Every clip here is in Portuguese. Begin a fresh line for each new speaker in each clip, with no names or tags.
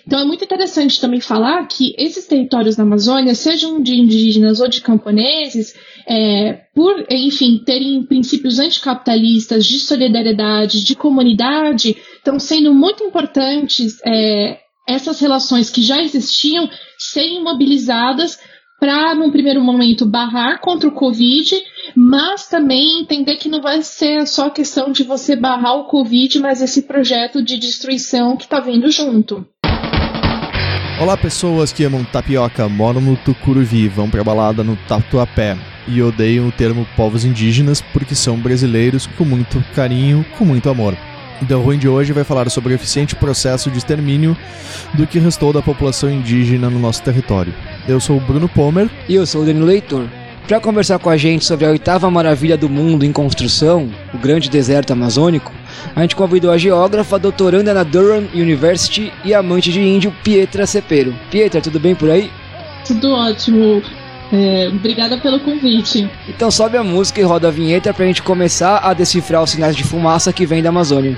Então é muito interessante também falar que esses territórios na Amazônia, sejam de indígenas ou de camponeses, por, enfim, terem princípios anticapitalistas, de solidariedade, de comunidade, estão sendo muito importantes essas relações que já existiam serem mobilizadas para, num primeiro momento, barrar contra o Covid, mas também entender que não vai ser só a questão de você barrar o Covid, mas esse projeto de destruição que está vindo junto.
Olá, pessoas que amam tapioca, moram no Tucuruvi, vão pra balada no Tatuapé e odeiam o termo povos indígenas porque são brasileiros com muito carinho, com muito amor. Então, o Ruim de hoje vai falar sobre o eficiente processo de extermínio do que restou da população indígena no nosso território. Eu sou o Bruno Pomer.
E eu sou o Danilo Leitor. Para conversar com a gente sobre a 8ª maravilha do mundo em construção, o grande deserto amazônico, a gente convidou a geógrafa, doutoranda na Durham University e amante de índio, Pietra Cepero. Pietra, tudo bem por aí?
Tudo ótimo. Obrigada pelo convite.
Então sobe a música e roda a vinheta pra gente começar a decifrar os sinais de fumaça que vem da Amazônia.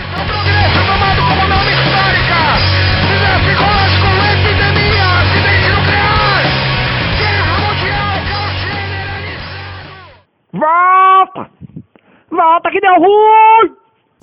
Volta! Volta que deu ruim!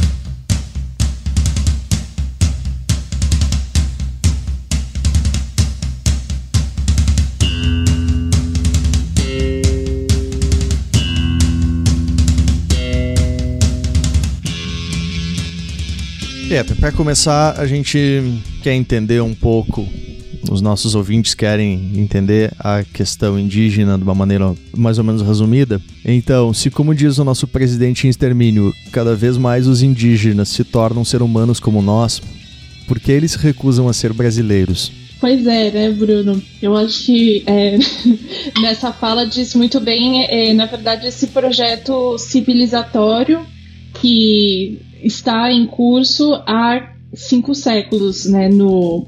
Para começar, a gente quer entender um pouco, os nossos ouvintes querem entender a questão indígena de uma maneira mais ou menos resumida. Então, se como diz o nosso presidente em extermínio, cada vez mais os indígenas se tornam seres humanos como nós, por que eles se recusam a ser brasileiros?
Pois é, né, Bruno? Eu acho que nessa fala diz muito bem, na verdade, esse projeto civilizatório que está em curso há 5 séculos, né, no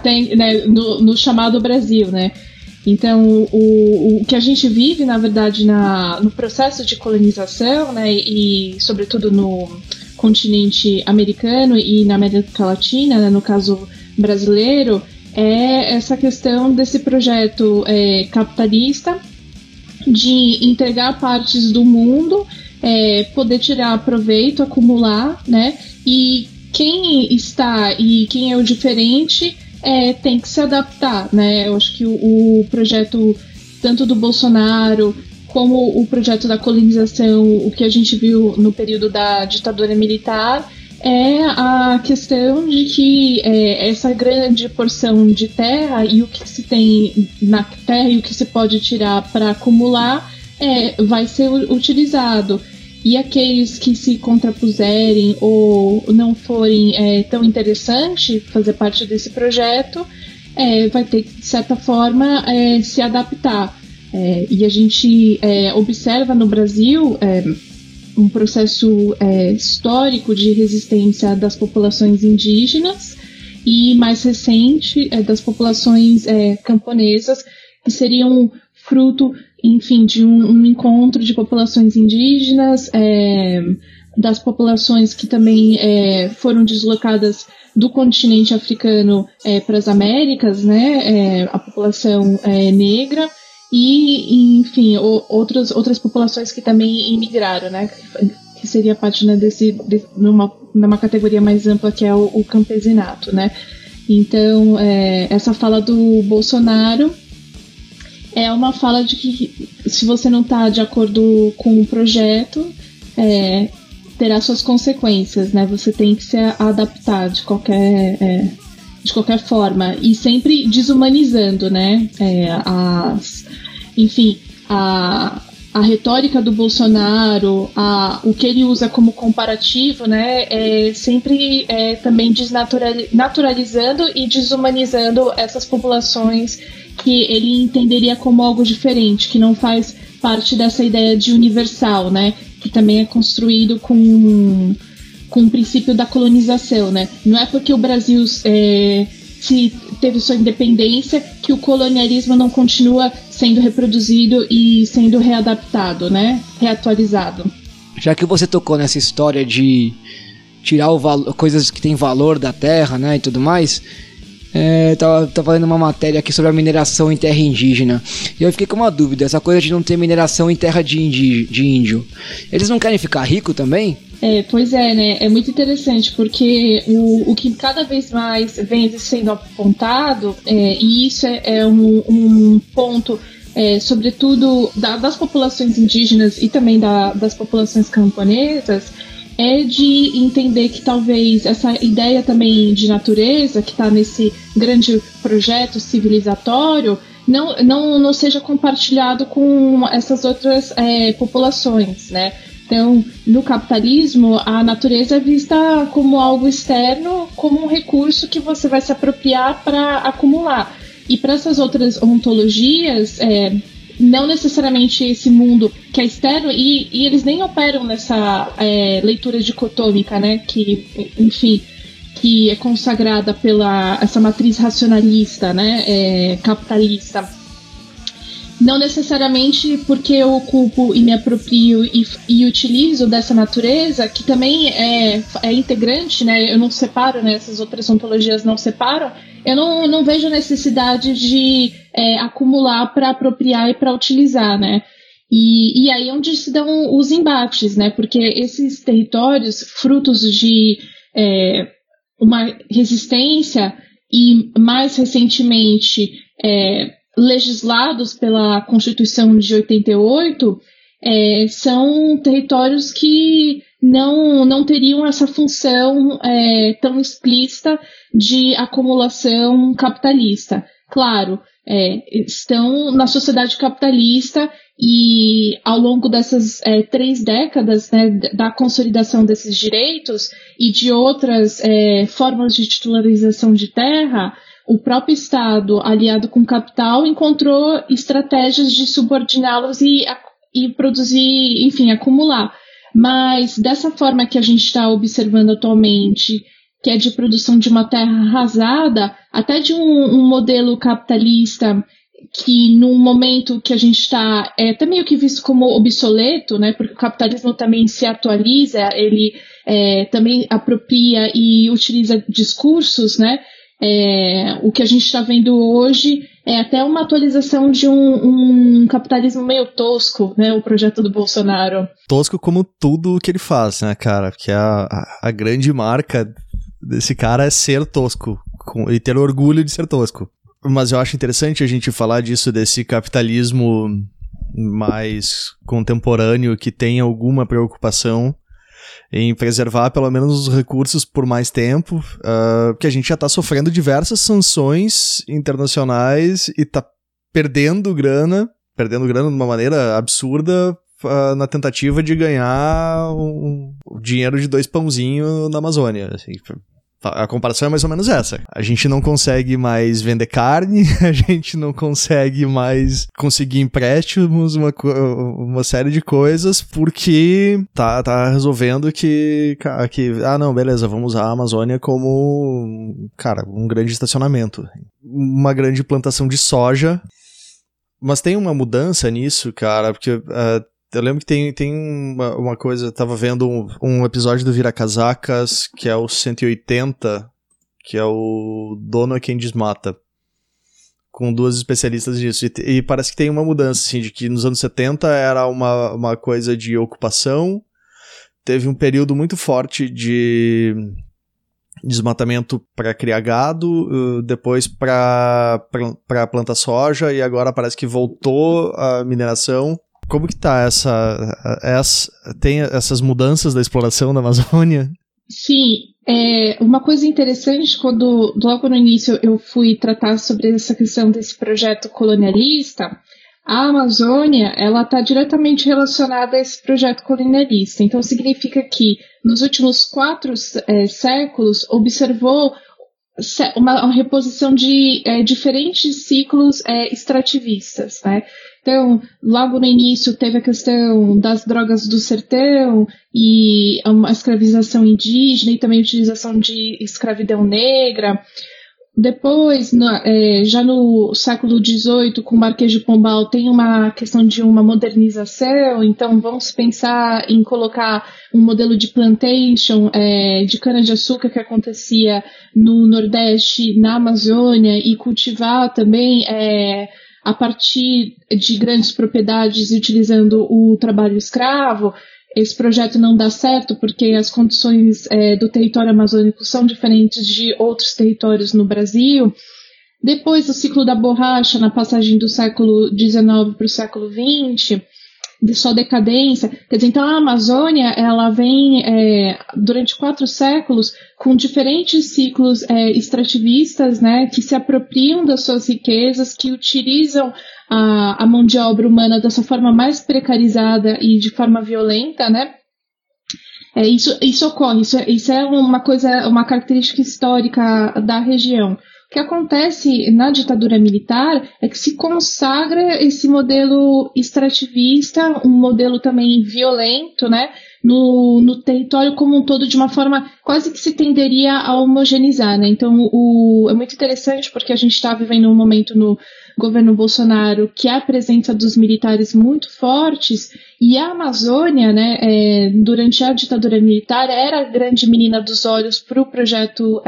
chamado Brasil, né? Então, o que a gente vive, na verdade, no processo de colonização, né, e sobretudo no continente americano e na América Latina, né, no caso brasileiro, é essa questão desse projeto capitalista de entregar partes do mundo, poder tirar proveito, acumular, né? E quem está e quem é o diferente tem que se adaptar, né? Eu acho que o projeto tanto do Bolsonaro como o projeto da colonização, o que a gente viu no período da ditadura militar, é a questão de que essa grande porção de terra e o que se tem na terra e o que se pode tirar para acumular vai ser utilizado. E aqueles que se contrapuserem ou não forem tão interessante fazer parte desse projeto, vai ter que, de certa forma, se adaptar. E a gente observa no Brasil um processo histórico de resistência das populações indígenas e, mais recente, das populações camponesas, que seriam fruto, enfim, de um encontro de populações indígenas, das populações que também foram deslocadas do continente africano para as Américas, né, a população negra e enfim, outras populações que também imigraram, né, que seria parte, né, numa categoria mais ampla que é o campesinato, né. Então, essa fala do Bolsonaro é uma fala de que se você não está de acordo com o projeto, terá suas consequências, né? Você tem que se adaptar de qualquer forma e sempre desumanizando, né? A retórica do Bolsonaro, o que ele usa como comparativo, né? Sempre também desnaturalizando e desumanizando essas populações que ele entenderia como algo diferente, que não faz parte dessa ideia de universal, né? Que também é construído com o princípio da colonização, né? Não é porque o Brasil se teve sua independência que o colonialismo não continua sendo reproduzido e sendo readaptado, né? Reatualizado.
Já que você tocou nessa história de tirar coisas que têm valor da terra, né, e tudo mais, Tava lendo uma matéria aqui sobre a mineração em terra indígena. E eu fiquei com uma dúvida, essa coisa de não ter mineração em terra de índio. Eles não querem ficar ricos também?
Pois é, né? É muito interessante, porque o que cada vez mais vem sendo apontado, e isso é um ponto, sobretudo das populações indígenas e também das populações camponesas, é de entender que talvez essa ideia também de natureza, que está nesse grande projeto civilizatório, não seja compartilhado com essas outras populações, né? Então, no capitalismo, a natureza é vista como algo externo, como um recurso que você vai se apropriar para acumular. E para essas outras ontologias, não necessariamente esse mundo que é externo, e eles nem operam nessa leitura dicotômica, né, que, enfim, que é consagrada pela essa matriz racionalista, né, capitalista. Não necessariamente porque eu ocupo e me aproprio e utilizo dessa natureza, que também é integrante, né, eu não separo, né, essas outras ontologias não separam, eu não vejo a necessidade de acumular para apropriar e para utilizar, né? E aí é onde se dão os embates, né? Porque esses territórios, frutos de uma resistência e, mais recentemente, legislados pela Constituição de 88, são territórios que não teriam essa função tão explícita de acumulação capitalista. Claro, estão na sociedade capitalista e ao longo dessas 3 décadas, né, da consolidação desses direitos e de outras formas de titularização de terra, o próprio Estado, aliado com o capital, encontrou estratégias de subordiná-los e produzir, enfim, acumular. Mas dessa forma que a gente está observando atualmente, que é de produção de uma terra arrasada, até de um modelo capitalista que num momento que a gente está até meio que visto como obsoleto, né, porque o capitalismo também se atualiza, ele também apropria e utiliza discursos, né, o que a gente está vendo hoje é até uma atualização de um capitalismo meio tosco, né, o projeto do Bolsonaro.
Tosco como tudo o que ele faz, né, cara, porque a grande marca desse cara é ser tosco e ter orgulho de ser tosco. Mas eu acho interessante a gente falar disso, desse capitalismo mais contemporâneo que tem alguma preocupação em preservar pelo menos os recursos por mais tempo, porque a gente já está sofrendo diversas sanções internacionais e está perdendo grana de uma maneira absurda na tentativa de ganhar o dinheiro de 2 pãozinhos na Amazônia, assim. A comparação é mais ou menos essa. A gente não consegue mais vender carne, a gente não consegue mais conseguir empréstimos, uma série de coisas, porque tá resolvendo que não, beleza, vamos usar a Amazônia como, cara, um grande estacionamento. Uma grande plantação de soja. Mas tem uma mudança nisso, cara, porque eu lembro que tem uma coisa, eu tava vendo um episódio do Viracasacas, que é o 180, que é o Dono é Quem Desmata, com 2 especialistas nisso, e parece que tem uma mudança, assim, de que nos anos 70 era uma coisa de ocupação, teve um período muito forte de desmatamento para criar gado, depois para plantar soja, e agora parece que voltou a mineração. Como que tá tem essas mudanças da exploração da Amazônia?
Sim, uma coisa interessante, quando logo no início eu fui tratar sobre essa questão desse projeto colonialista, a Amazônia, ela está diretamente relacionada a esse projeto colonialista. Então significa que nos últimos 4 séculos observou uma reposição de diferentes ciclos extrativistas, né? Então, logo no início teve a questão das drogas do sertão e a escravização indígena e também a utilização de escravidão negra. Depois, já no século XVIII, com o Marquês de Pombal, tem uma questão de uma modernização, então vamos pensar em colocar um modelo de plantation, de cana-de-açúcar que acontecia no Nordeste, na Amazônia, e cultivar também a partir de grandes propriedades utilizando o trabalho escravo. Esse projeto não dá certo porque as condições do território amazônico são diferentes de outros territórios no Brasil. Depois do ciclo da borracha, na passagem do século XIX para o século XX, de só decadência. Quer dizer, então a Amazônia ela vem durante 4 séculos com diferentes ciclos extrativistas, né, que se apropriam das suas riquezas, que utilizam a mão de obra humana dessa forma mais precarizada e de forma violenta, né? Isso ocorre, isso é uma característica histórica da região. O que acontece na ditadura militar é que se consagra esse modelo extrativista, um modelo também violento, né, no território como um todo, de uma forma quase que se tenderia a homogeneizar, né? Então é muito interessante porque a gente está vivendo um momento no governo Bolsonaro que há a presença dos militares muito fortes, e a Amazônia, né, durante a ditadura militar, era a grande menina dos olhos para o projeto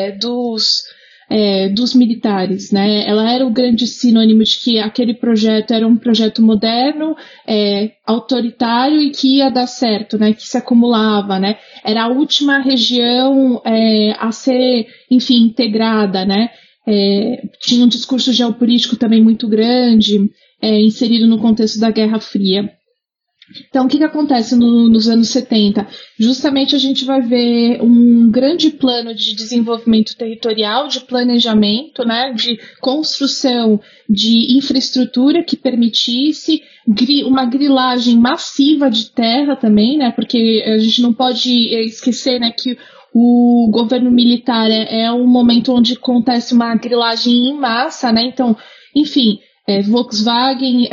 dos militares, né? Ela era o grande sinônimo de que aquele projeto era um projeto moderno, autoritário e que ia dar certo, né? Que se acumulava, né? Era a última região a ser, enfim, integrada, né? Tinha um discurso geopolítico também muito grande, inserido no contexto da Guerra Fria. Então, o que acontece nos anos 70? Justamente a gente vai ver um grande plano de desenvolvimento territorial, de planejamento, né, de construção de infraestrutura que permitisse uma grilagem massiva de terra também, né, porque a gente não pode esquecer, né, que o governo militar é um momento onde acontece uma grilagem em massa, né, então, enfim... Volkswagen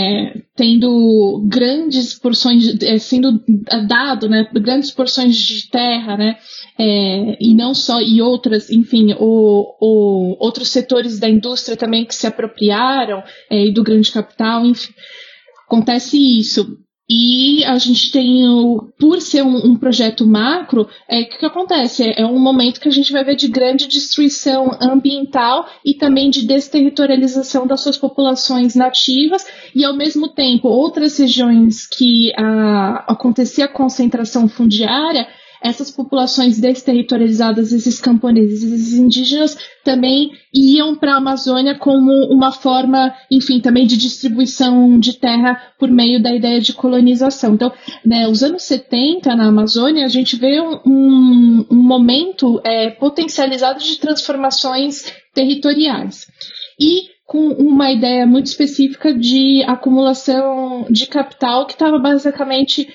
tendo grandes porções, sendo dado, né, grandes porções de terra, né, e não só, e outras, enfim, outros setores da indústria também que se apropriaram e do grande capital, enfim, acontece isso. E a gente tem, por ser um projeto macro, o que acontece? É um momento que a gente vai ver de grande destruição ambiental e também de desterritorialização das suas populações nativas, e ao mesmo tempo outras regiões que acontecia a concentração fundiária, essas populações desterritorializadas, esses camponeses, esses indígenas, também iam para a Amazônia como uma forma, enfim, também de distribuição de terra por meio da ideia de colonização. Então, né, os anos 70 na Amazônia, a gente vê um momento potencializado de transformações territoriais. E com uma ideia muito específica de acumulação de capital que estava basicamente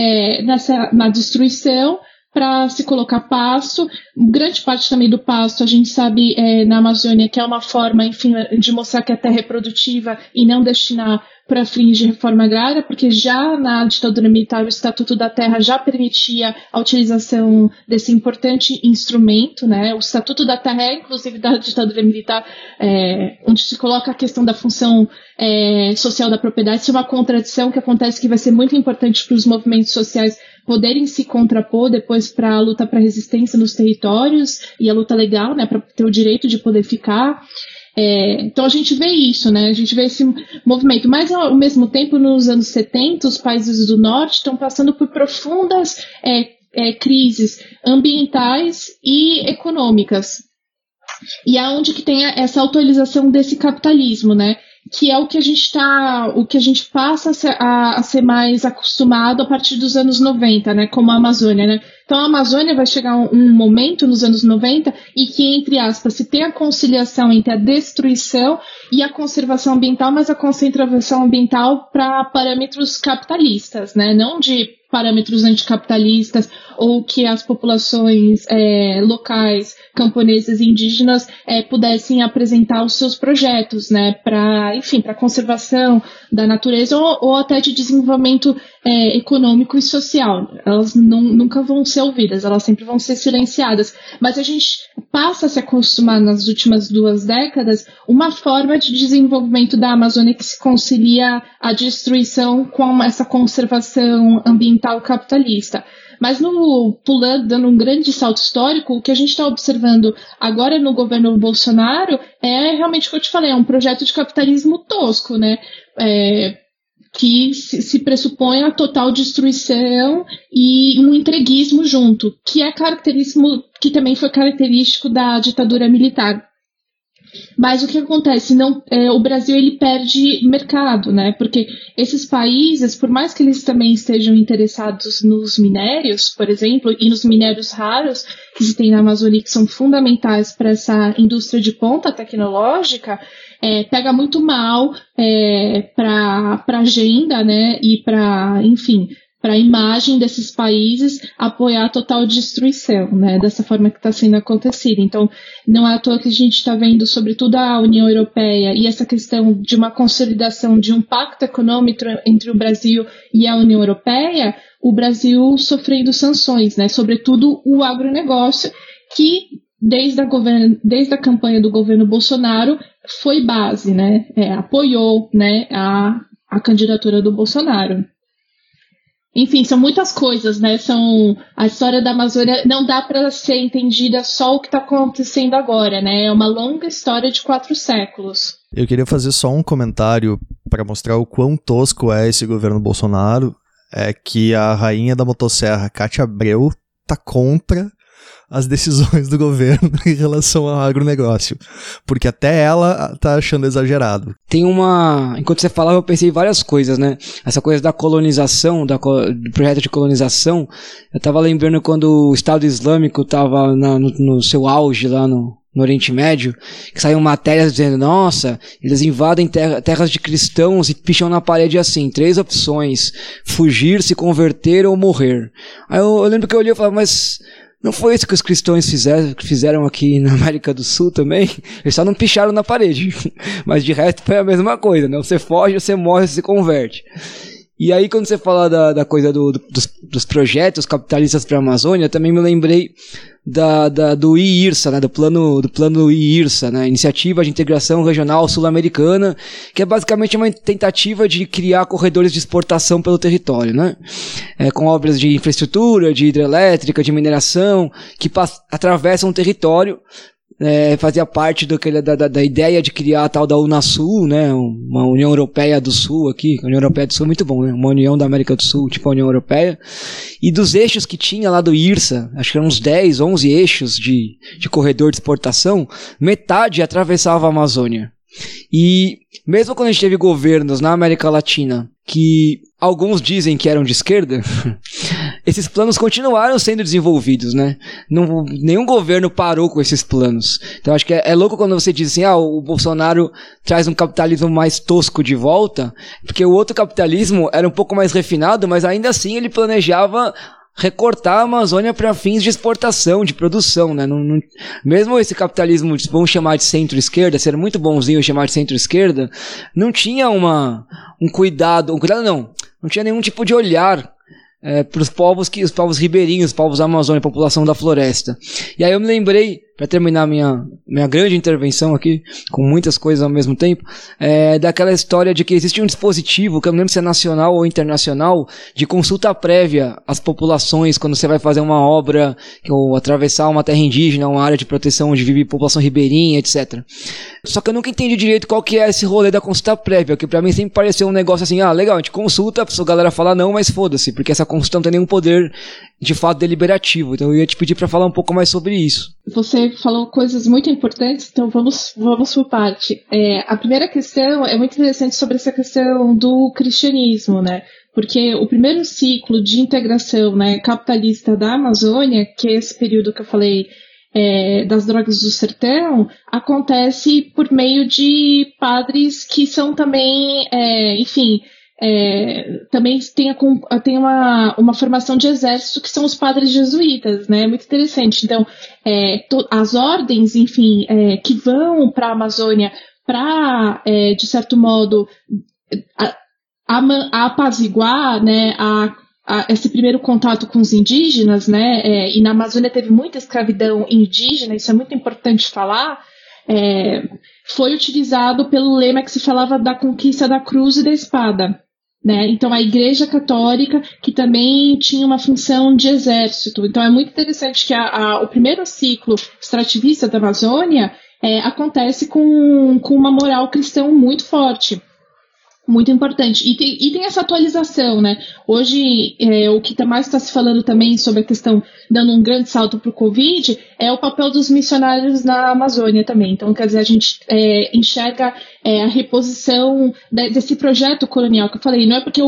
na destruição, para se colocar pasto. Grande parte também do pasto, a gente sabe na Amazônia que é uma forma, enfim, de mostrar que a terra é produtiva e não destinar para fins de reforma agrária, porque já na ditadura militar o Estatuto da Terra já permitia a utilização desse importante instrumento, né? O Estatuto da Terra é, inclusive, da ditadura militar, onde se coloca a questão da função social da propriedade. Isso é uma contradição que acontece, que vai ser muito importante para os movimentos sociais poderem se contrapor depois para a luta para a resistência nos territórios e a luta legal, né, para ter o direito de poder ficar. Então a gente vê isso, né, a gente vê esse movimento, mas ao mesmo tempo nos anos 70 os países do norte estão passando por profundas crises ambientais e econômicas, e aonde que tem essa atualização desse capitalismo, né, que é o que a gente passa a ser mais acostumado a partir dos anos 90, né, como a Amazônia, né. Então a Amazônia vai chegar um momento nos anos 90 e que, entre aspas, se tem a conciliação entre a destruição e a conservação ambiental, mas a conservação ambiental para parâmetros capitalistas, né, não de parâmetros anticapitalistas, ou que as populações locais, camponesas e indígenas pudessem apresentar os seus projetos, né, para conservação da natureza ou até de desenvolvimento econômico e social. Elas nunca vão ser ouvidas, elas sempre vão ser silenciadas. Mas a gente passa a se acostumar nas últimas 2 décadas uma forma de desenvolvimento da Amazônia que se concilia a destruição com essa conservação ambiental capitalista. Mas dando um grande salto histórico, o que a gente está observando agora no governo Bolsonaro é realmente o que eu te falei, é um projeto de capitalismo tosco, né? Que se pressupõe a total destruição e um entreguismo junto, que também foi característico da ditadura militar. Mas o que acontece? O Brasil ele perde mercado, né? Porque esses países, por mais que eles também estejam interessados nos minérios, por exemplo, e nos minérios raros que se tem na Amazônia, que são fundamentais para essa indústria de ponta tecnológica, pega muito mal para a agenda, né? E para a imagem desses países apoiar a total destruição, né, dessa forma que está sendo acontecida. Então, não é à toa que a gente está vendo, sobretudo a União Europeia, e essa questão de uma consolidação de um pacto econômico entre o Brasil e a União Europeia, o Brasil sofrendo sanções, né, sobretudo o agronegócio, que desde a campanha do governo Bolsonaro foi base, né, apoiou, né, a candidatura do Bolsonaro. Enfim, são muitas coisas, né? A história da Amazônia não dá para ser entendida só o que está acontecendo agora, né? É uma longa história de 4 séculos.
Eu queria fazer só um comentário para mostrar o quão tosco é esse governo Bolsonaro. É que a rainha da motosserra, Cátia Abreu, tá contra as decisões do governo em relação ao agronegócio, porque até ela tá achando exagerado.
Enquanto você falava, eu pensei em várias coisas, né? Essa coisa da colonização, do projeto de colonização, eu tava lembrando quando o Estado Islâmico tava no seu auge lá no Oriente Médio, que saíam matérias dizendo, nossa, eles invadem terras de cristãos e picham na parede assim, 3 opções, fugir, se converter ou morrer. Aí eu lembro que eu olhei e falava, mas não foi isso que os cristãos fizeram aqui na América do Sul também? Eles só não picharam na parede. Mas de resto foi a mesma coisa, né? Você foge, você morre, você se converte. E aí quando você fala da coisa dos projetos capitalistas para a Amazônia, também me lembrei do IIRSA, né? do plano IIRSA, né? Iniciativa de Integração Regional Sul-Americana, que é basicamente uma tentativa de criar corredores de exportação pelo território, né? Com obras de infraestrutura, de hidrelétrica, de mineração, que atravessam o território. Fazia parte da ideia de criar a tal da Unasul, né, uma União Europeia do Sul aqui. A União Europeia do Sul é muito bom, né, uma União da América do Sul, tipo a União Europeia. E dos eixos que tinha lá do IRSA, acho que eram uns 10, 11 eixos de corredor de exportação, metade atravessava a Amazônia. E mesmo quando a gente teve governos na América Latina que alguns dizem que eram de esquerda, esses planos continuaram sendo desenvolvidos, né? Nenhum governo parou com esses planos. Então acho que é louco quando você diz assim, o Bolsonaro traz um capitalismo mais tosco de volta, porque o outro capitalismo era um pouco mais refinado, mas ainda assim ele planejava recortar a Amazônia para fins de exportação, de produção, né? Mesmo esse capitalismo, vamos chamar de centro-esquerda, ser muito bonzinho chamar de centro-esquerda, não tinha um cuidado não tinha nenhum tipo de olhar para os povos ribeirinhos, os povos da Amazônia, a população da floresta. E aí eu me lembrei, para terminar minha grande intervenção aqui, com muitas coisas ao mesmo tempo, daquela história de que existe um dispositivo, que eu não lembro se é nacional ou internacional, de consulta prévia às populações quando você vai fazer uma obra, ou atravessar uma terra indígena, uma área de proteção onde vive população ribeirinha, etc. Só que eu nunca entendi direito qual que é esse rolê da consulta prévia, que pra mim sempre pareceu um negócio assim, legal, a gente consulta, a galera fala não, mas foda-se, porque essa consulta não tem nenhum poder de fato deliberativo. Então eu ia te pedir para falar um pouco mais sobre isso.
Você falou coisas muito importantes, então vamos por parte. A primeira questão é muito interessante sobre essa questão do cristianismo, né? Porque o primeiro ciclo de integração, né, capitalista da Amazônia, que é esse período que eu falei das drogas do sertão, acontece por meio de padres que são também, também tem uma formação de exército, que são os padres jesuítas, né? Muito interessante. Então, as ordens, enfim, que vão para a Amazônia para, de certo modo, apaziguar, né, esse primeiro contato com os indígenas, né, e na Amazônia teve muita escravidão indígena, isso é muito importante falar, foi utilizado pelo lema que se falava da conquista da cruz e da espada. Né? Então, a Igreja Católica, que também tinha uma função de exército. Então, é muito interessante que o primeiro ciclo extrativista da Amazônia acontece com uma moral cristã muito forte. Muito importante. E tem essa atualização, né? Hoje, o que mais está se falando também sobre a questão, dando um grande salto para o Covid, é o papel dos missionários na Amazônia também. Então, quer dizer, a gente enxerga a reposição desse projeto colonial que eu falei. Não é porque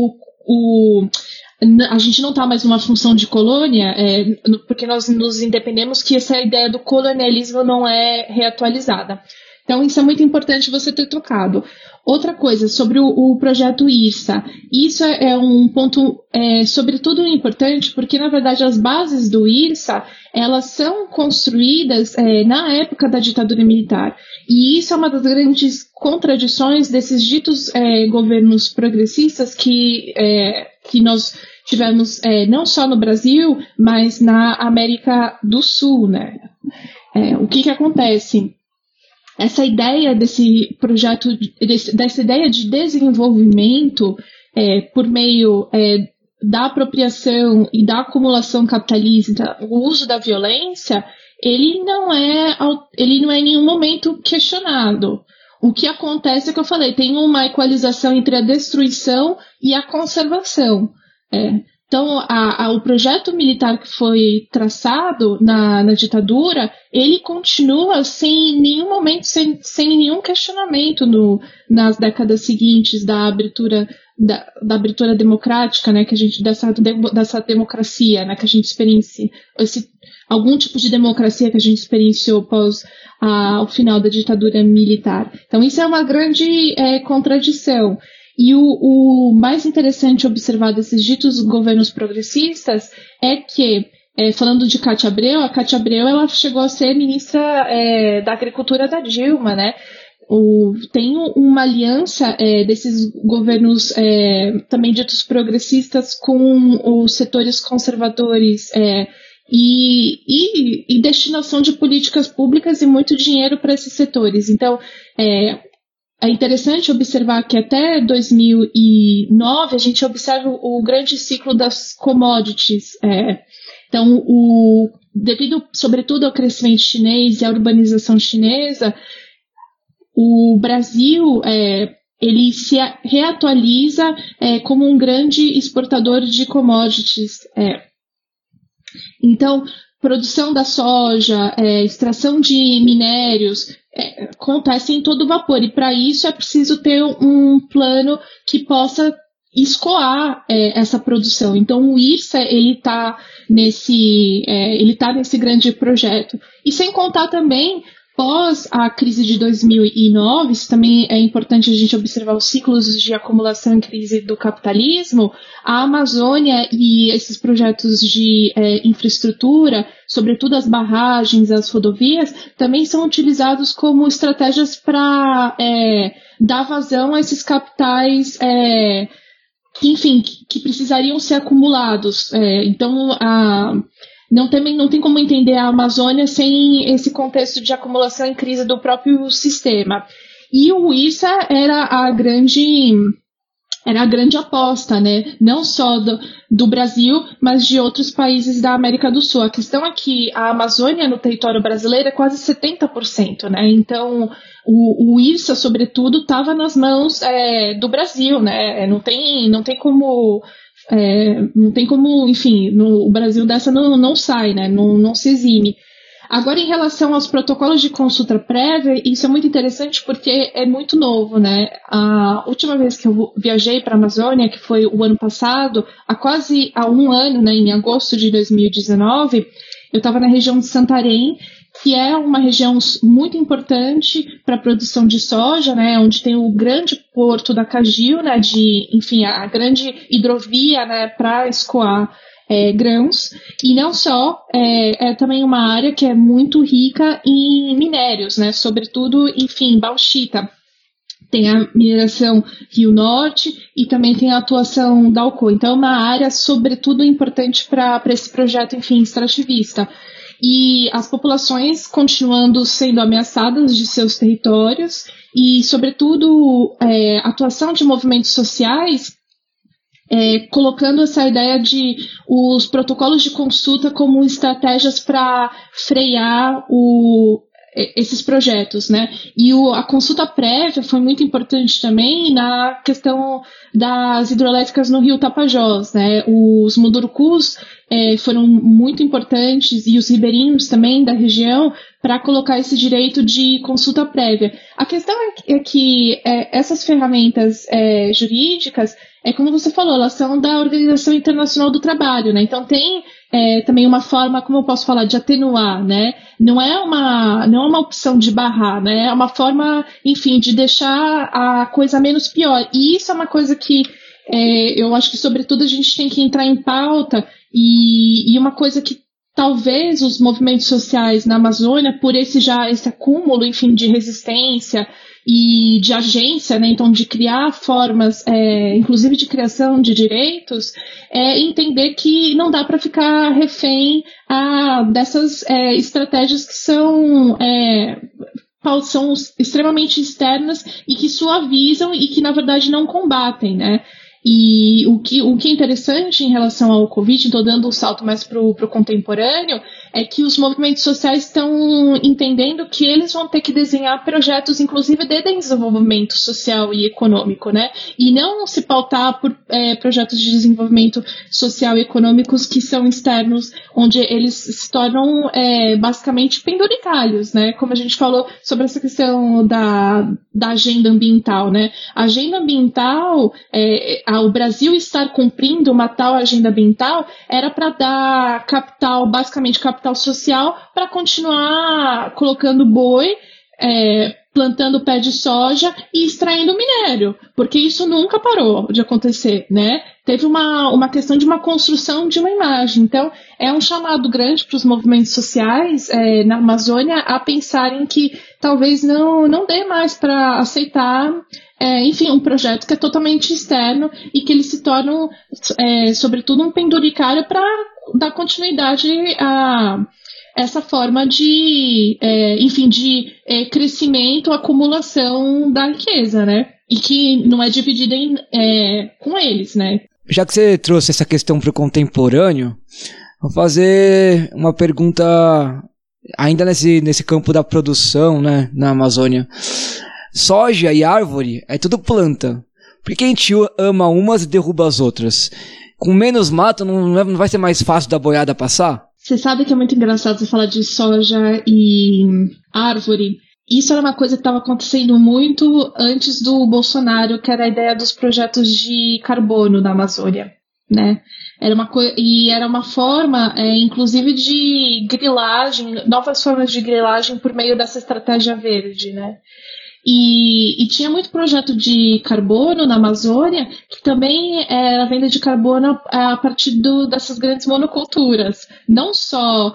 a gente não está mais numa função de colônia, porque nós nos independemos que essa ideia do colonialismo não é reatualizada. Então, isso é muito importante você ter tocado. Outra coisa, sobre o projeto IRSA. Isso é um ponto, sobretudo, importante, porque, na verdade, as bases do IRSA, elas são construídas na época da ditadura militar. E isso é uma das grandes contradições desses ditos governos progressistas que nós tivemos não só no Brasil, mas na América do Sul, né? O que acontece? Essa ideia desse projeto, dessa ideia de desenvolvimento por meio da apropriação e da acumulação capitalista, o uso da violência, ele não é em nenhum momento questionado. O que acontece é que eu falei, tem uma equalização entre a destruição e a conservação. Então, o projeto militar que foi traçado na ditadura, ele continua sem nenhum momento, sem nenhum questionamento nas décadas seguintes da abertura democrática, né, que a gente, dessa democracia, né, que a gente experiencia, algum tipo de democracia que a gente experienciou após o final da ditadura militar. Então, isso é uma grande contradição. E o mais interessante observar desses ditos governos progressistas é que, falando de Cátia Abreu, a Cátia Abreu ela chegou a ser ministra da Agricultura da Dilma, né? Tem uma aliança desses governos também ditos progressistas com os setores conservadores e destinação de políticas públicas e muito dinheiro para esses setores. Então, é interessante observar que até 2009 a gente observa o grande ciclo das commodities. Então, devido, sobretudo, ao crescimento chinês e à urbanização chinesa, o Brasil ele se reatualiza como um grande exportador de commodities. Então, produção da soja, extração de minérios, acontece em todo vapor. E para isso é preciso ter um plano que possa escoar essa produção. Então o IRSA ele está nesse grande projeto. E sem contar também, pós a crise de 2009, isso também é importante a gente observar os ciclos de acumulação e crise do capitalismo, a Amazônia e esses projetos de infraestrutura, sobretudo as barragens, as rodovias, também são utilizados como estratégias para dar vazão a esses capitais que precisariam ser acumulados. Então, não tem como entender a Amazônia sem esse contexto de acumulação e crise do próprio sistema. E o IRSA era a grande aposta, né? Não só do Brasil, mas de outros países da América do Sul. A questão é que a Amazônia no território brasileiro é quase 70%, né? Então, o IRSA, sobretudo, estava nas mãos do Brasil, né? Não tem como... enfim, o Brasil dessa não sai, né? Não se exime. Agora, em relação aos protocolos de consulta prévia, isso é muito interessante porque é muito novo, né? A última vez que eu viajei para a Amazônia, que foi o ano passado, há um ano, né, em agosto de 2019, eu estava na região de Santarém, que é uma região muito importante para a produção de soja, né, onde tem o grande porto da Cagil, né, a grande hidrovia, né, para escoar grãos, e não só, é também uma área que é muito rica em minérios, né, sobretudo, enfim, bauxita. tem a mineração Rio Norte e também tem a atuação da Alcoa. Então é uma área, sobretudo, importante para esse projeto, enfim, extrativista. E as populações continuando sendo ameaçadas de seus territórios e, sobretudo, a atuação de movimentos sociais, colocando essa ideia de os protocolos de consulta como estratégias para frear esses projetos, né? E a consulta prévia foi muito importante também na questão das hidrelétricas no rio Tapajós, né? Os mundurucus foram muito importantes, e os ribeirinhos também da região, para colocar esse direito de consulta prévia. A questão é que essas ferramentas jurídicas, como você falou, elas são da Organização Internacional do Trabalho, né? Então tem também uma forma, como eu posso falar, de atenuar, né? Não é uma opção de barrar, né? É uma forma, enfim, de deixar a coisa menos pior. E isso é uma coisa que eu acho que, sobretudo, a gente tem que entrar em pauta, e uma coisa que talvez os movimentos sociais na Amazônia, por esse acúmulo, enfim, de resistência e de agência, né, então de criar formas, inclusive de criação de direitos, entender que não dá para ficar refém dessas estratégias que são extremamente externas e que suavizam e que, na verdade, não combatem, né? E o que é interessante em relação ao Covid, estou dando um salto mais para o contemporâneo, é que os movimentos sociais estão entendendo que eles vão ter que desenhar projetos, inclusive, de desenvolvimento social e econômico, né? E não se pautar por projetos de desenvolvimento social e econômicos que são externos, onde eles se tornam basicamente penduricalhos, né? Como a gente falou sobre essa questão da agenda ambiental, né? A agenda ambiental, o Brasil estar cumprindo uma tal agenda ambiental era para dar capital, basicamente capital social, para continuar colocando boi, plantando pé de soja e extraindo minério, porque isso nunca parou de acontecer, né? Teve uma questão de uma construção de uma imagem. Então, é um chamado grande para os movimentos sociais na Amazônia a pensarem que talvez não dê mais para aceitar, enfim, um projeto que é totalmente externo e que eles se tornam, sobretudo, um penduricário para dar continuidade a essa forma de, enfim, de crescimento, acumulação da riqueza, né? E que não é dividida com eles, né?
Já que você trouxe essa questão para o contemporâneo, vou fazer uma pergunta ainda nesse campo da produção, né, na Amazônia. Soja e árvore é tudo planta. Por que a gente ama umas e derruba as outras? Com menos mato não vai ser mais fácil da boiada passar?
Você sabe que é muito engraçado você falar de soja e árvore. Isso era uma coisa que estava acontecendo muito antes do Bolsonaro, que era a ideia dos projetos de carbono na Amazônia, né? Era uma forma, inclusive, de grilagem, novas formas de grilagem por meio dessa estratégia verde, né? E tinha muito projeto de carbono na Amazônia, que também era a venda de carbono a partir dessas grandes monoculturas. Não só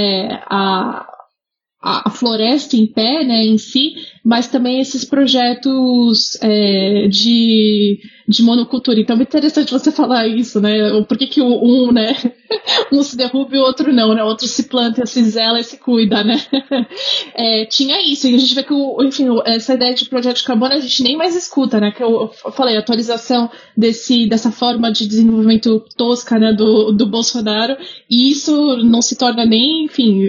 a floresta em pé, né, em si, mas também esses projetos de monocultura. Então é interessante você falar isso, né? Por que né, um se derruba e o outro não, né? O outro se planta, se zela e se cuida, né? Tinha isso, e a gente vê que, enfim, essa ideia de projeto de carbono a gente nem mais escuta, né? Que eu falei, a atualização dessa forma de desenvolvimento tosca, né, do Bolsonaro, e isso não se torna nem, enfim,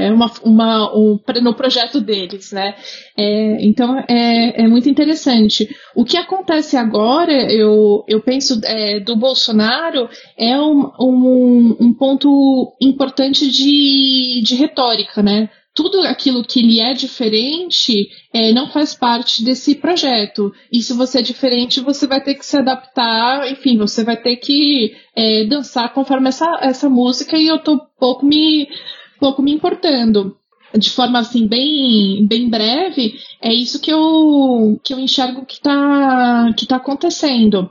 no projeto deles, né? Então é muito interessante. O que acontece agora, eu penso, do Bolsonaro, é um ponto importante de retórica, né? Tudo aquilo que lhe é diferente não faz parte desse projeto. E se você é diferente, você vai ter que se adaptar, enfim, você vai ter que dançar conforme essa música, e eu tô pouco me importando. De forma assim bem breve, é isso que eu enxergo que tá acontecendo.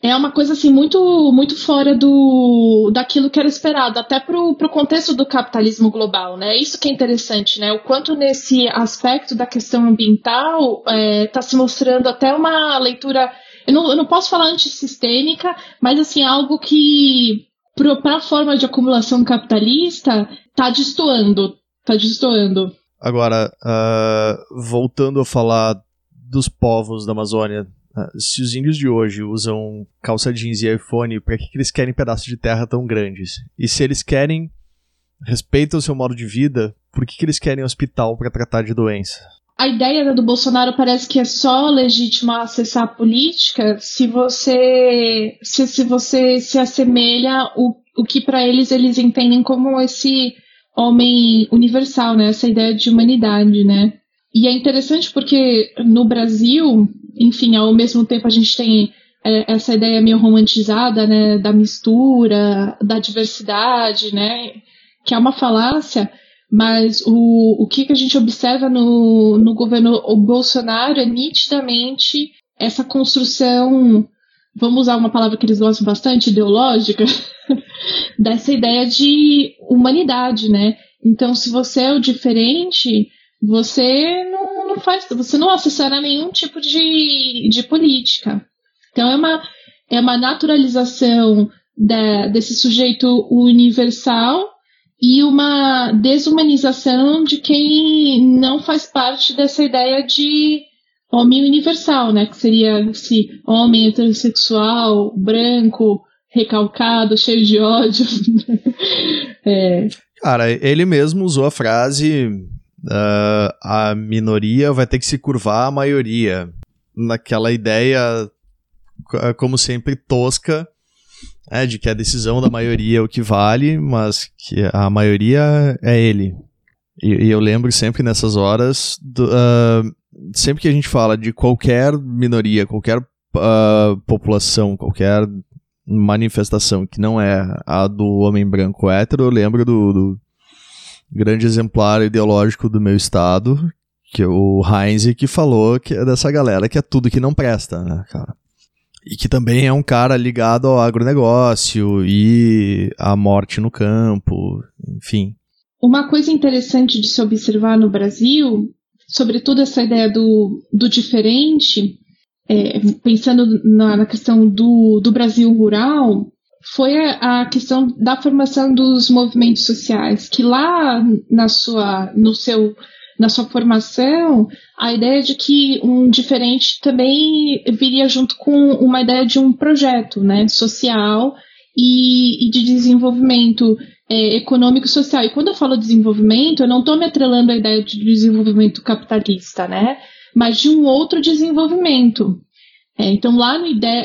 é uma coisa assim muito, muito fora daquilo que era esperado, até pro contexto do capitalismo global, né? Isso que é interessante, né? O quanto nesse aspecto da questão ambiental está se mostrando até uma leitura, eu não posso falar antissistêmica, mas assim, algo que para a forma de acumulação capitalista está destoando.
Agora, voltando a falar dos povos da Amazônia, se os índios de hoje usam calça jeans e iPhone, para que eles querem pedaços de terra tão grandes? E se eles querem, respeitam o seu modo de vida, por que eles querem hospital para tratar de doença?
A ideia do Bolsonaro parece que é só legítima acessar a política se você se assemelha o que para eles entendem como esse homem universal, né? Essa ideia de humanidade, né? E é interessante porque no Brasil, enfim, ao mesmo tempo a gente tem essa ideia meio romantizada, né, da mistura, da diversidade, né, que é uma falácia, mas o que a gente observa no governo Bolsonaro é nitidamente essa construção, vamos usar uma palavra que eles gostam bastante, ideológica, dessa ideia de humanidade, né? Então, se você é o diferente, você não acessará nenhum tipo de política. Então é uma naturalização desse sujeito universal e uma desumanização de quem não faz parte dessa ideia de homem universal, né? Que seria esse homem heterossexual, branco, recalcado, cheio de ódio.
Cara, ele mesmo usou a frase a minoria vai ter que se curvar à maioria. Naquela ideia, como sempre, tosca, de que a decisão da maioria é o que vale, mas que a maioria é ele. E eu lembro sempre nessas horas, sempre que a gente fala de qualquer minoria, qualquer população, qualquer manifestação que não é a do homem branco hétero, eu lembro do grande exemplar ideológico do meu estado, que é o Heinz, que falou que é dessa galera que é tudo que não presta, né, cara? E que também é um cara ligado ao agronegócio e à morte no campo, enfim.
Uma coisa interessante de se observar no Brasil, sobretudo essa ideia do diferente, pensando na questão do Brasil rural, foi a questão da formação dos movimentos sociais, que lá na sua formação, a ideia de que um diferente também viria junto com uma ideia de um projeto, né, social e de desenvolvimento econômico e social. E quando eu falo desenvolvimento, eu não estou me atrelando à ideia de desenvolvimento capitalista, né, mas de um outro desenvolvimento. Então, lá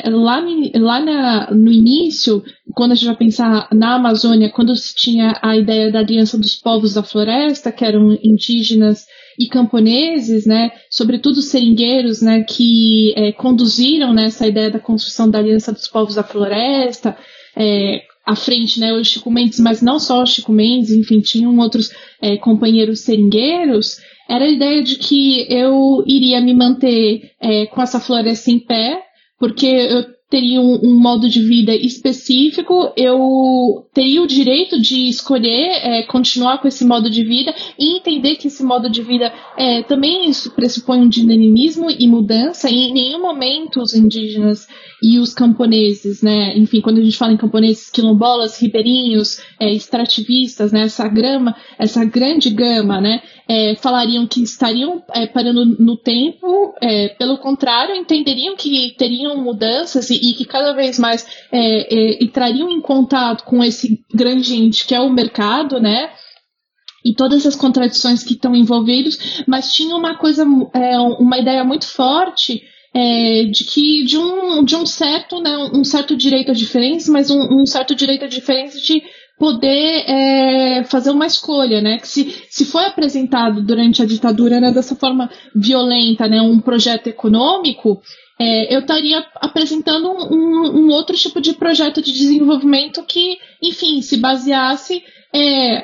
no início, quando a gente vai pensar na Amazônia, quando se tinha a ideia da Aliança dos Povos da Floresta, que eram indígenas e camponeses, né, sobretudo seringueiros, né, que conduziram, né, essa ideia da construção da Aliança dos Povos da Floresta, à frente, né, o Chico Mendes, mas não só o Chico Mendes, enfim, tinham outros companheiros seringueiros. Era a ideia de que eu iria me manter com essa floresta em pé, porque eu teria um modo de vida específico, eu teria o direito de escolher continuar com esse modo de vida e entender que esse modo de vida também pressupõe um dinamismo e mudança, e em nenhum momento os indígenas e os camponeses, né, enfim, quando a gente fala em camponeses, quilombolas, ribeirinhos, extrativistas, né, essa grande gama, né, falariam que estariam parando no tempo, pelo contrário, entenderiam que teriam mudanças e que cada vez mais entrariam em contato com esse grande ente que é o mercado, né, e todas as contradições que estão envolvidas, mas tinha uma ideia muito forte de um certo, né, um certo direito à diferença, mas um certo direito à diferença de poder fazer uma escolha, né, que se foi apresentado durante a ditadura, né, dessa forma violenta, né, um projeto econômico, eu estaria apresentando um outro tipo de projeto de desenvolvimento que, enfim, se baseasse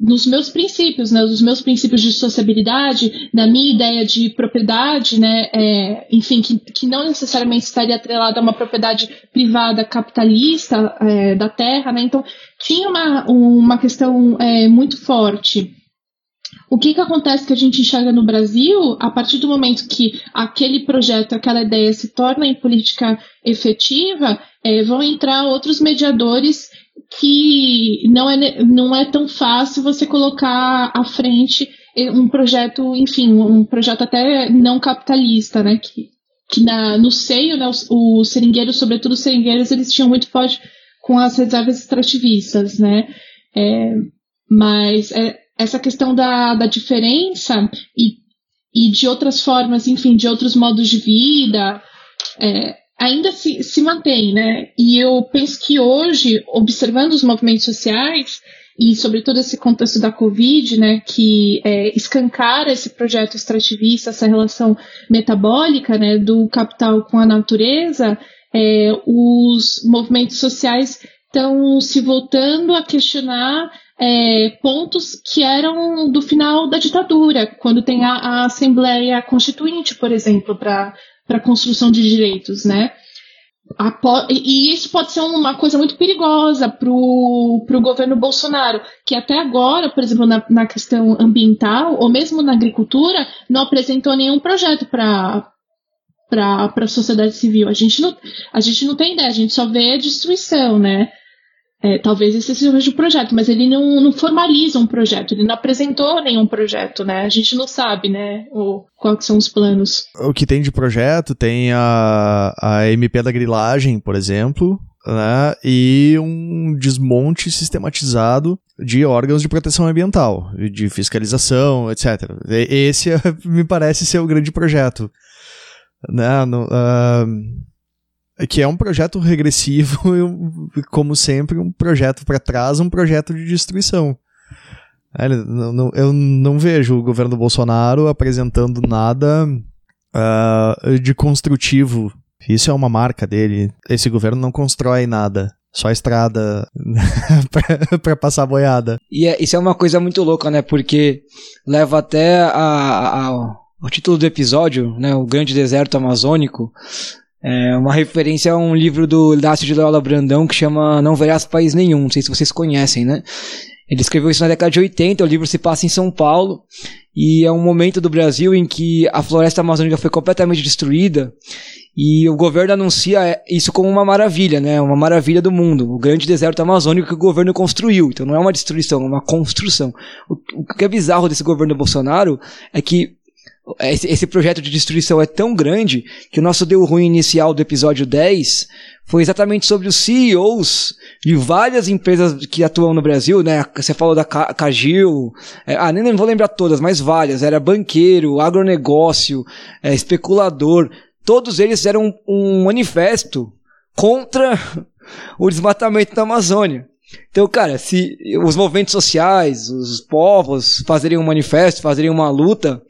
nos meus princípios, né, dos meus princípios de sociabilidade, da minha ideia de propriedade, né, enfim, que não necessariamente estaria atrelada a uma propriedade privada capitalista da terra, né, então tinha uma questão muito forte. O que acontece que a gente enxerga no Brasil, a partir do momento que aquele projeto, aquela ideia se torna em política efetiva, vão entrar outros mediadores que não é tão fácil você colocar à frente um projeto, enfim, um projeto até não capitalista, né, que no seio, né, os seringueiros, sobretudo os seringueiros, eles tinham muito forte com as reservas extrativistas, né, mas essa questão da diferença e de outras formas, enfim, de outros modos de vida, ainda se mantém, né? E eu penso que hoje, observando os movimentos sociais, e sobretudo esse contexto da Covid, né, que escancara esse projeto extrativista, essa relação metabólica, né, do capital com a natureza, os movimentos sociais estão se voltando a questionar pontos que eram do final da ditadura, quando tem a Assembleia Constituinte, por exemplo, para a construção de direitos, né? E isso pode ser uma coisa muito perigosa para o governo Bolsonaro, que até agora, por exemplo, na questão ambiental, ou mesmo na agricultura, não apresentou nenhum projeto para a sociedade civil. A gente não tem ideia, a gente só vê a destruição, né? Talvez esse seja o projeto, mas ele não formaliza um projeto, ele não apresentou nenhum projeto, né? A gente não sabe, né, quais são os planos.
O que tem de projeto tem a MP da grilagem, por exemplo, né, e um desmonte sistematizado de órgãos de proteção ambiental, de fiscalização, etc. Esse me parece ser o grande projeto, né? Que é um projeto regressivo e, como sempre, um projeto para trás, um projeto de destruição. Eu não vejo o governo Bolsonaro apresentando nada de construtivo. Isso é uma marca dele. Esse governo não constrói nada. Só estrada para passar boiada.
E isso é uma coisa muito louca, né? Porque leva até o título do episódio, né? O Grande Deserto Amazônico. É uma referência a um livro do Inácio de Loyola Brandão que chama Não Verás País Nenhum, não sei se vocês conhecem, né? Ele escreveu isso na década de 80, o livro se passa em São Paulo, e é um momento do Brasil em que a floresta amazônica foi completamente destruída, e o governo anuncia isso como uma maravilha, né? Uma maravilha do mundo, o grande deserto amazônico que o governo construiu. Então não é uma destruição, é uma construção. O que é bizarro desse governo Bolsonaro é que esse projeto de destruição é tão grande que o nosso deu ruim inicial do episódio 10 foi exatamente sobre os CEOs de várias empresas que atuam no Brasil, né? Você falou da Cargill, nem vou lembrar todas, mas várias. Era banqueiro, agronegócio, especulador. Todos eles fizeram um manifesto contra o desmatamento da Amazônia. Então, cara, se os movimentos sociais, os povos fazerem um manifesto, fazerem uma luta,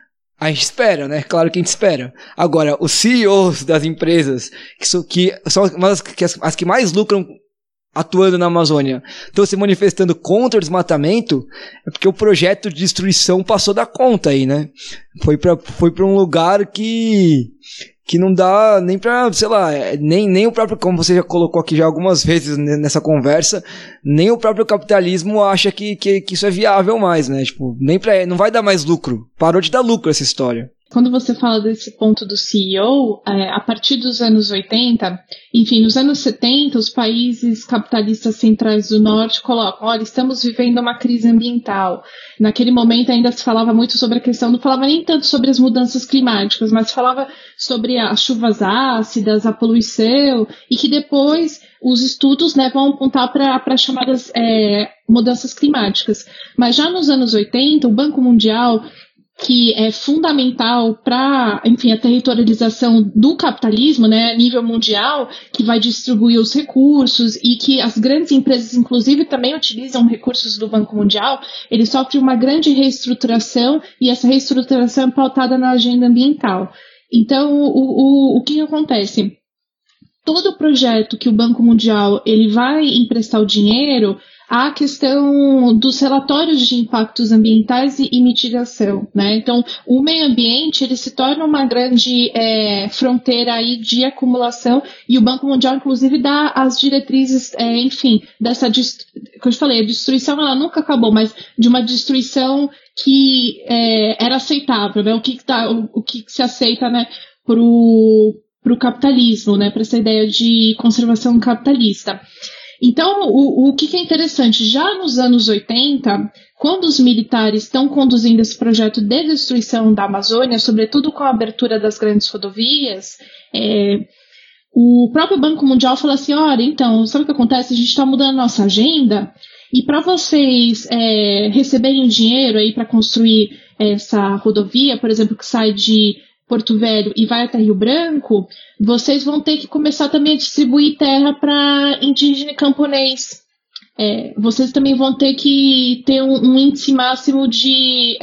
a gente espera, né? Claro que a gente espera. Agora, os CEOs das empresas, que são as que mais lucram atuando na Amazônia, estão se manifestando contra o desmatamento, é porque o projeto de destruição passou da conta aí, né? Foi pra um lugar que não dá nem pra, sei lá, nem o próprio, como você já colocou aqui já algumas vezes nessa conversa, nem o próprio capitalismo acha que isso é viável mais, né? Tipo, não vai dar mais lucro. Parou de dar lucro essa história.
Quando você fala desse ponto do CEO, a partir dos anos 80, enfim, nos anos 70, os países capitalistas centrais do norte colocam, olha, estamos vivendo uma crise ambiental. Naquele momento ainda se falava muito sobre a questão, não falava nem tanto sobre as mudanças climáticas, mas falava sobre as chuvas ácidas, a poluição, e que depois os estudos, né, vão apontar para as chamadas mudanças climáticas. Mas já nos anos 80, o Banco Mundial, que é fundamental para, enfim, a territorialização do capitalismo, né, a nível mundial, que vai distribuir os recursos e que as grandes empresas, inclusive, também utilizam recursos do Banco Mundial, ele sofre uma grande reestruturação e essa reestruturação é pautada na agenda ambiental. Então, o que acontece? Todo projeto que o Banco Mundial ele vai emprestar o dinheiro, a questão dos relatórios de impactos ambientais e mitigação, né? Então, o meio ambiente ele se torna uma grande fronteira aí de acumulação e o Banco Mundial, inclusive, dá as diretrizes, enfim, dessa, como eu falei, a destruição ela nunca acabou, mas de uma destruição que era aceitável, né? O que se aceita, né, para o capitalismo, né? Para essa ideia de conservação capitalista. Então, o que é interessante, já nos anos 80, quando os militares estão conduzindo esse projeto de destruição da Amazônia, sobretudo com a abertura das grandes rodovias, o próprio Banco Mundial fala assim, olha, então, sabe o que acontece? A gente está mudando a nossa agenda e para vocês receberem dinheiro aí para construir essa rodovia, por exemplo, que sai de Porto Velho e vai até Rio Branco, vocês vão ter que começar também a distribuir terra para indígena e camponês. Vocês também vão ter que ter um índice máximo de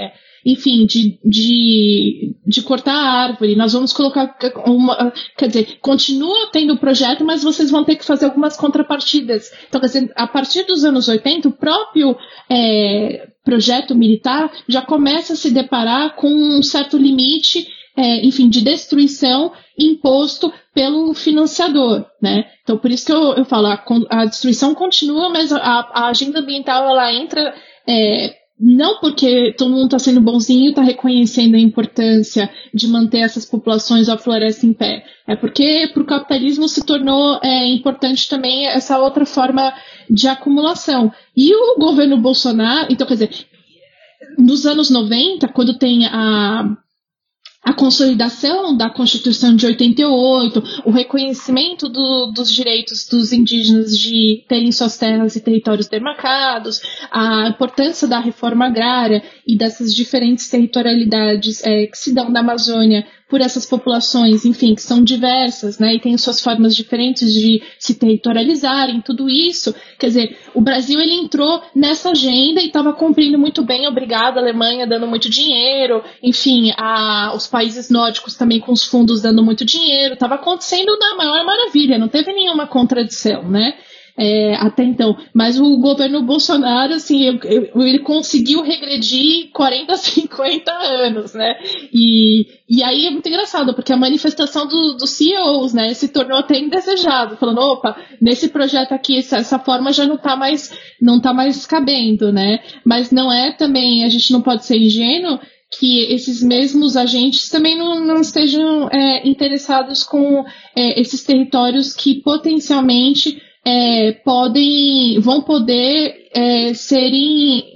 cortar a árvore. Nós vamos colocar quer dizer, continua tendo o projeto, mas vocês vão ter que fazer algumas contrapartidas. Então, quer dizer, a partir dos anos 80, o próprio projeto militar já começa a se deparar com um certo limite, de destruição imposto pelo financiador, né? Então, por isso que eu falo, a destruição continua, mas a agenda ambiental, ela entra não porque todo mundo está sendo bonzinho e está reconhecendo a importância de manter essas populações da floresta em pé. É porque para o capitalismo se tornou importante também essa outra forma de acumulação. E o governo Bolsonaro, então, quer dizer, nos anos 90, quando tem a consolidação da Constituição de 88, o reconhecimento dos direitos dos indígenas de terem suas terras e territórios demarcados, a importância da reforma agrária e dessas diferentes territorialidades que se dão na Amazônia por essas populações, enfim, que são diversas, né, e têm suas formas diferentes de se territorializarem, tudo isso, quer dizer, o Brasil ele entrou nessa agenda e estava cumprindo muito bem, obrigada, a Alemanha dando muito dinheiro, enfim, os países nórdicos também com os fundos dando muito dinheiro, estava acontecendo na maior maravilha, não teve nenhuma contradição, né? Até então, mas o governo Bolsonaro, assim, ele conseguiu regredir 40, 50 anos, né, e aí é muito engraçado, porque a manifestação dos CEOs, né, se tornou até indesejado, falando, opa, nesse projeto aqui, essa forma já não tá mais cabendo, né, mas não é também, a gente não pode ser ingênuo, que esses mesmos agentes também não estejam interessados com esses territórios que potencialmente vão poder serem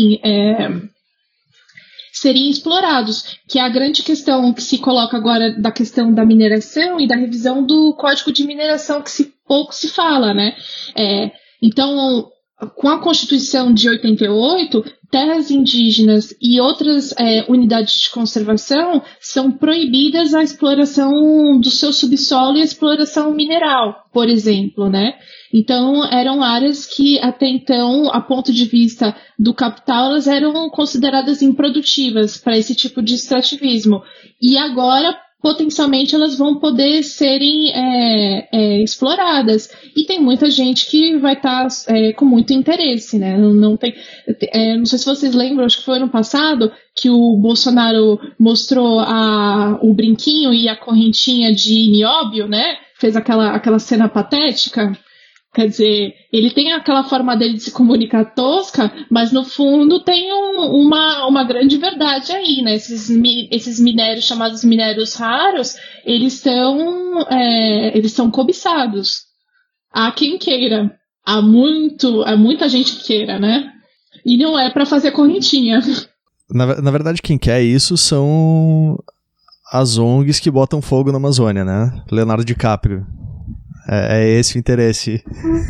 explorados, que é a grande questão que se coloca agora da questão da mineração e da revisão do Código de Mineração, que pouco se fala, né? Então, com a Constituição de 88, terras indígenas e outras unidades de conservação são proibidas a exploração do seu subsolo e a exploração mineral, por exemplo, né? Então, eram áreas que, até então, a ponto de vista do capital, elas eram consideradas improdutivas para esse tipo de extrativismo. E agora, potencialmente, elas vão poder serem exploradas. E tem muita gente que vai estar com muito interesse, né? Não sei se vocês lembram, acho que foi ano passado, que o Bolsonaro mostrou o brinquinho e a correntinha de nióbio, né? Fez aquela cena patética. Quer dizer, ele tem aquela forma dele de se comunicar tosca, mas no fundo tem uma grande verdade aí, né? Esses minérios chamados minérios raros, eles são cobiçados. Há quem queira. Há muita gente que queira, né? E não é para fazer correntinha.
Na verdade, quem quer isso são as ONGs que botam fogo na Amazônia, né? Leonardo DiCaprio. É esse o interesse.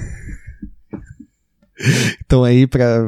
Então aí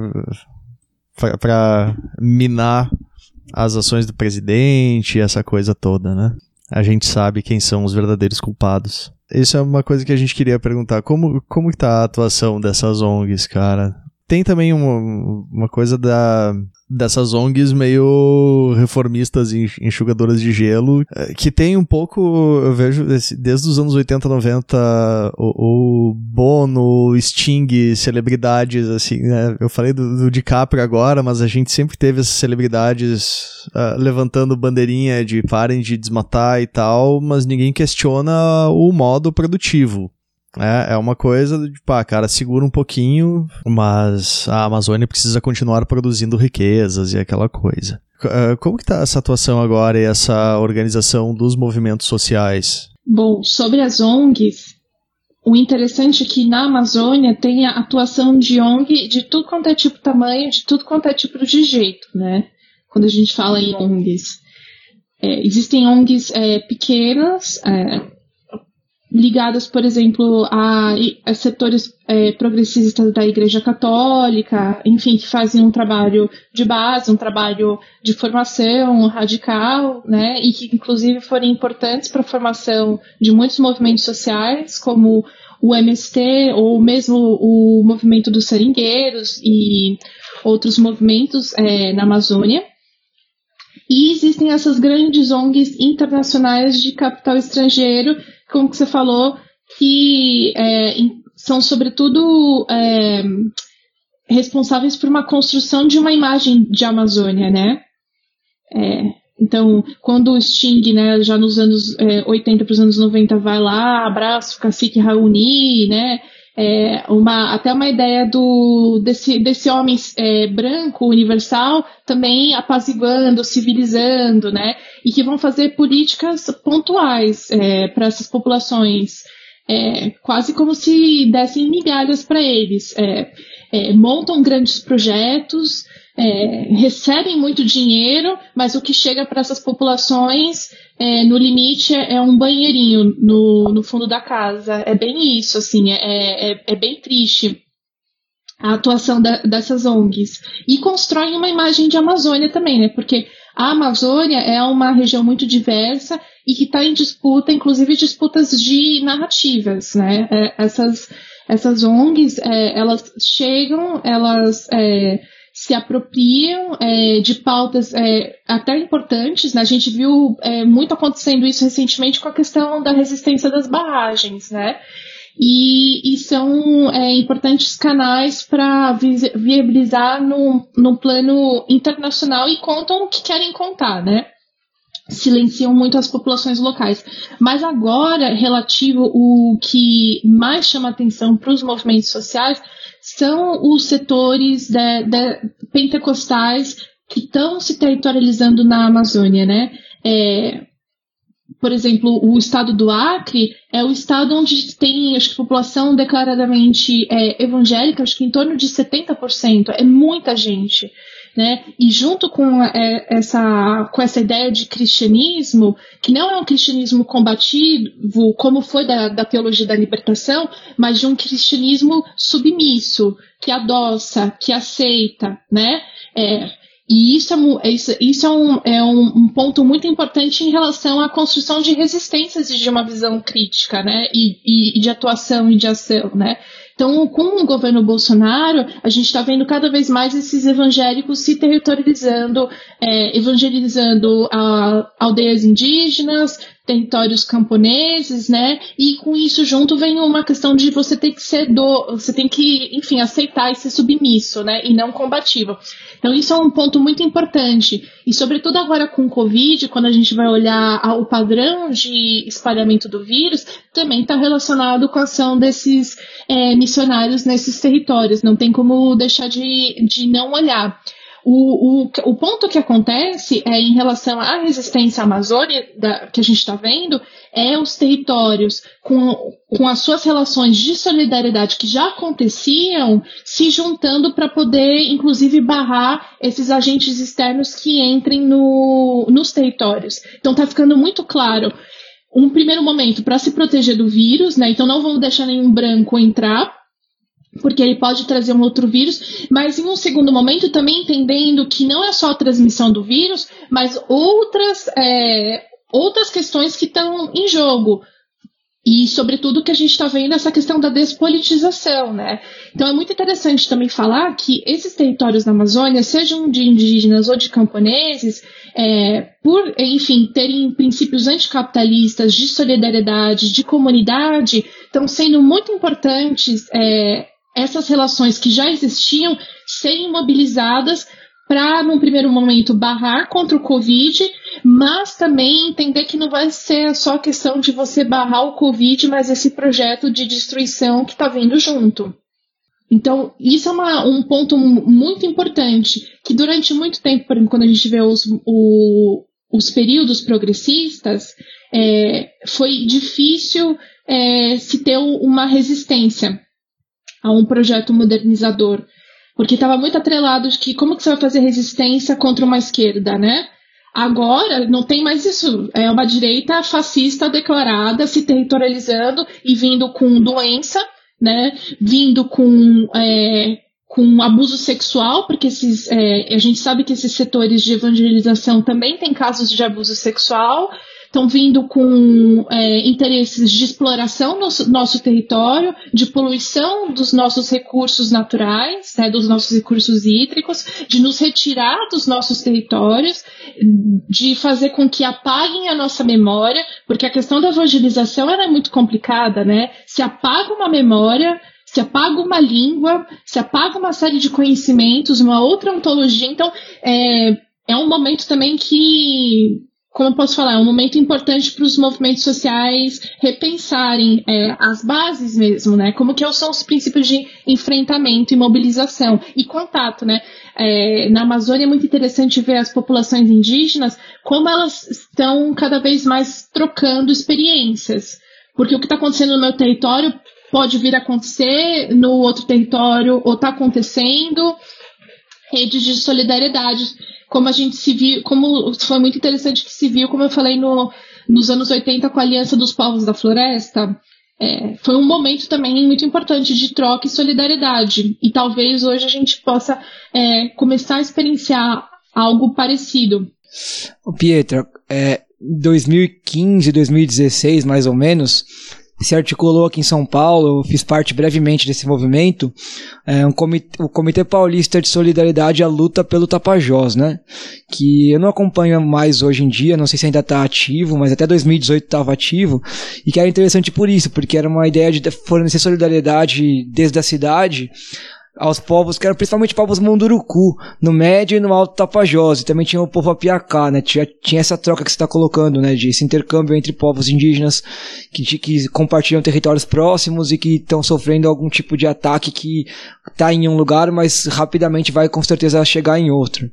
pra minar as ações do presidente, essa coisa toda, né? A gente sabe quem são os verdadeiros culpados. Isso é uma coisa que a gente queria perguntar. Como que tá a atuação dessas ONGs, cara? Tem também uma coisa dessas ONGs meio reformistas e enxugadoras de gelo, que tem um pouco, eu vejo, desde os anos 80, 90, o Bono, Sting, celebridades, assim, né? Eu falei do DiCaprio agora, mas a gente sempre teve essas celebridades levantando bandeirinha de parem de desmatar e tal, mas ninguém questiona o modo produtivo. É uma coisa, tipo, cara, segura um pouquinho, mas a Amazônia precisa continuar produzindo riquezas e aquela coisa. Como que tá essa atuação agora e essa organização dos movimentos sociais?
Bom, sobre as ONGs, o interessante é que na Amazônia tem a atuação de ONG de tudo quanto é tipo de tamanho, de tudo quanto é tipo de jeito, né? Quando a gente fala em ONGs. Existem ONGs pequenas, ligadas, por exemplo, a setores progressistas da Igreja Católica, enfim, que fazem um trabalho de base, um trabalho de formação radical, né, e que inclusive foram importantes para a formação de muitos movimentos sociais, como o MST, ou mesmo o movimento dos seringueiros e outros movimentos na Amazônia. E existem essas grandes ONGs internacionais de capital estrangeiro, como que você falou, que são sobretudo responsáveis por uma construção de uma imagem de Amazônia, né? Então, quando o Sting, né, já nos anos 80 para os anos 90 vai lá, abraça o cacique Raoni, né? Até uma ideia desse homem branco, universal, também apaziguando, civilizando, né? E que vão fazer políticas pontuais para essas populações, quase como se dessem migalhas para eles. Montam grandes projetos, recebem muito dinheiro, mas o que chega para essas populações, no limite, é um banheirinho no fundo da casa. É bem isso, assim, é bem triste a atuação dessas ONGs. E constroem uma imagem de Amazônia também, né? Porque a Amazônia é uma região muito diversa e que está em disputa, inclusive disputas de narrativas, né? Essas ONGs, elas chegam, elas se apropriam de pautas até importantes, né? A gente viu muito acontecendo isso recentemente com a questão da resistência das barragens, né? E são importantes canais para viabilizar no plano internacional e contam o que querem contar, né? Silenciam muito as populações locais. Mas agora, relativo o que mais chama atenção para os movimentos sociais são os setores pentecostais que estão se territorializando na Amazônia, né? Por exemplo, o estado do Acre é o estado onde tem, acho que, população declaradamente evangélica, acho que em torno de 70%, é muita gente, né? E junto com essa ideia de cristianismo, que não é um cristianismo combativo, como foi da teologia da libertação, mas de um cristianismo submisso, que adoça, que aceita, né? E isso é um ponto muito importante em relação à construção de resistências e de uma visão crítica, né? E de atuação e de ação, né? Então, com o governo Bolsonaro, a gente está vendo cada vez mais esses evangélicos se territorializando, evangelizando aldeias indígenas, territórios camponeses, né? E com isso junto vem uma questão de você ter que você tem que, enfim, aceitar e ser submisso, né? E não combativo. Então isso é um ponto muito importante. E sobretudo agora com o Covid, quando a gente vai olhar o padrão de espalhamento do vírus, também está relacionado com a ação desses missionários nesses territórios. Não tem como deixar de não olhar. O ponto que acontece em relação à resistência à Amazônia, que a gente está vendo, os territórios com as suas relações de solidariedade que já aconteciam, se juntando para poder, inclusive, barrar esses agentes externos que entrem nos territórios. Então está ficando muito claro, um primeiro momento, para se proteger do vírus, né? Então não vamos deixar nenhum branco entrar, porque ele pode trazer um outro vírus, mas em um segundo momento também entendendo que não é só a transmissão do vírus, mas outras questões que estão em jogo. E, sobretudo, que a gente está vendo essa questão da despolitização, né? Então, é muito interessante também falar que esses territórios da Amazônia, sejam de indígenas ou de camponeses, por, enfim, terem princípios anticapitalistas, de solidariedade, de comunidade, estão sendo muito importantes essas relações que já existiam serem mobilizadas para, num primeiro momento, barrar contra o Covid, mas também entender que não vai ser só questão de você barrar o Covid, mas esse projeto de destruição que está vindo junto. Então, isso é um ponto muito importante, que durante muito tempo, por exemplo, quando a gente vê os períodos progressistas, foi difícil se ter uma resistência a um projeto modernizador, porque estava muito atrelado de que como que você vai fazer resistência contra uma esquerda, né? Agora não tem mais isso, é uma direita fascista declarada, se territorializando e vindo com doença, né? Vindo com abuso sexual, porque a gente sabe que esses setores de evangelização também têm casos de abuso sexual, estão vindo com interesses de exploração no nosso território, de poluição dos nossos recursos naturais, né, dos nossos recursos hídricos, de nos retirar dos nossos territórios, de fazer com que apaguem a nossa memória, porque a questão da evangelização é muito complicada, né? Se apaga uma memória, se apaga uma língua, se apaga uma série de conhecimentos, uma outra ontologia. Então, é um momento também que, como eu posso falar, é um momento importante para os movimentos sociais repensarem as bases mesmo, né? Como que são os princípios de enfrentamento e mobilização e contato, né? Na Amazônia é muito interessante ver as populações indígenas, como elas estão cada vez mais trocando experiências. Porque o que está acontecendo no meu território pode vir a acontecer no outro território, ou está acontecendo. Redes de solidariedade, como a gente se viu, como foi muito interessante que se viu, como eu falei nos anos 80 com a Aliança dos Povos da Floresta, foi um momento também muito importante de troca e solidariedade, e talvez hoje a gente possa começar a experienciar algo parecido.
Pietra, 2015, 2016 mais ou menos, se articulou aqui em São Paulo, eu fiz parte brevemente desse movimento, o Comitê Paulista de Solidariedade à Luta pelo Tapajós, né? Que eu não acompanho mais hoje em dia, não sei se ainda está ativo, mas até 2018 estava ativo, e que era interessante por isso, porque era uma ideia de fornecer solidariedade desde a cidade aos povos, que eram principalmente povos Munduruku, no Médio e no Alto Tapajós, e também tinha o povo Apiacá, né? Tinha essa troca que você está colocando, né? De esse intercâmbio entre povos indígenas que compartilham territórios próximos e que estão sofrendo algum tipo de ataque que está em um lugar, mas rapidamente vai com certeza chegar em outro.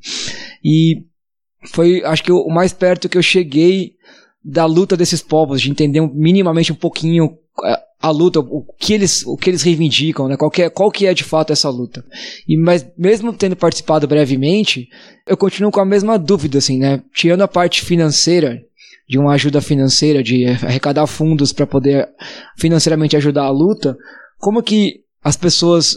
E foi, acho que o mais perto que eu cheguei da luta desses povos, de entender minimamente um pouquinho a luta, o que eles reivindicam, né? Qual que é de fato essa luta. Mas mesmo tendo participado brevemente, eu continuo com a mesma dúvida, assim, né? Tirando a parte financeira, de uma ajuda financeira, de arrecadar fundos para poder financeiramente ajudar a luta, como que as pessoas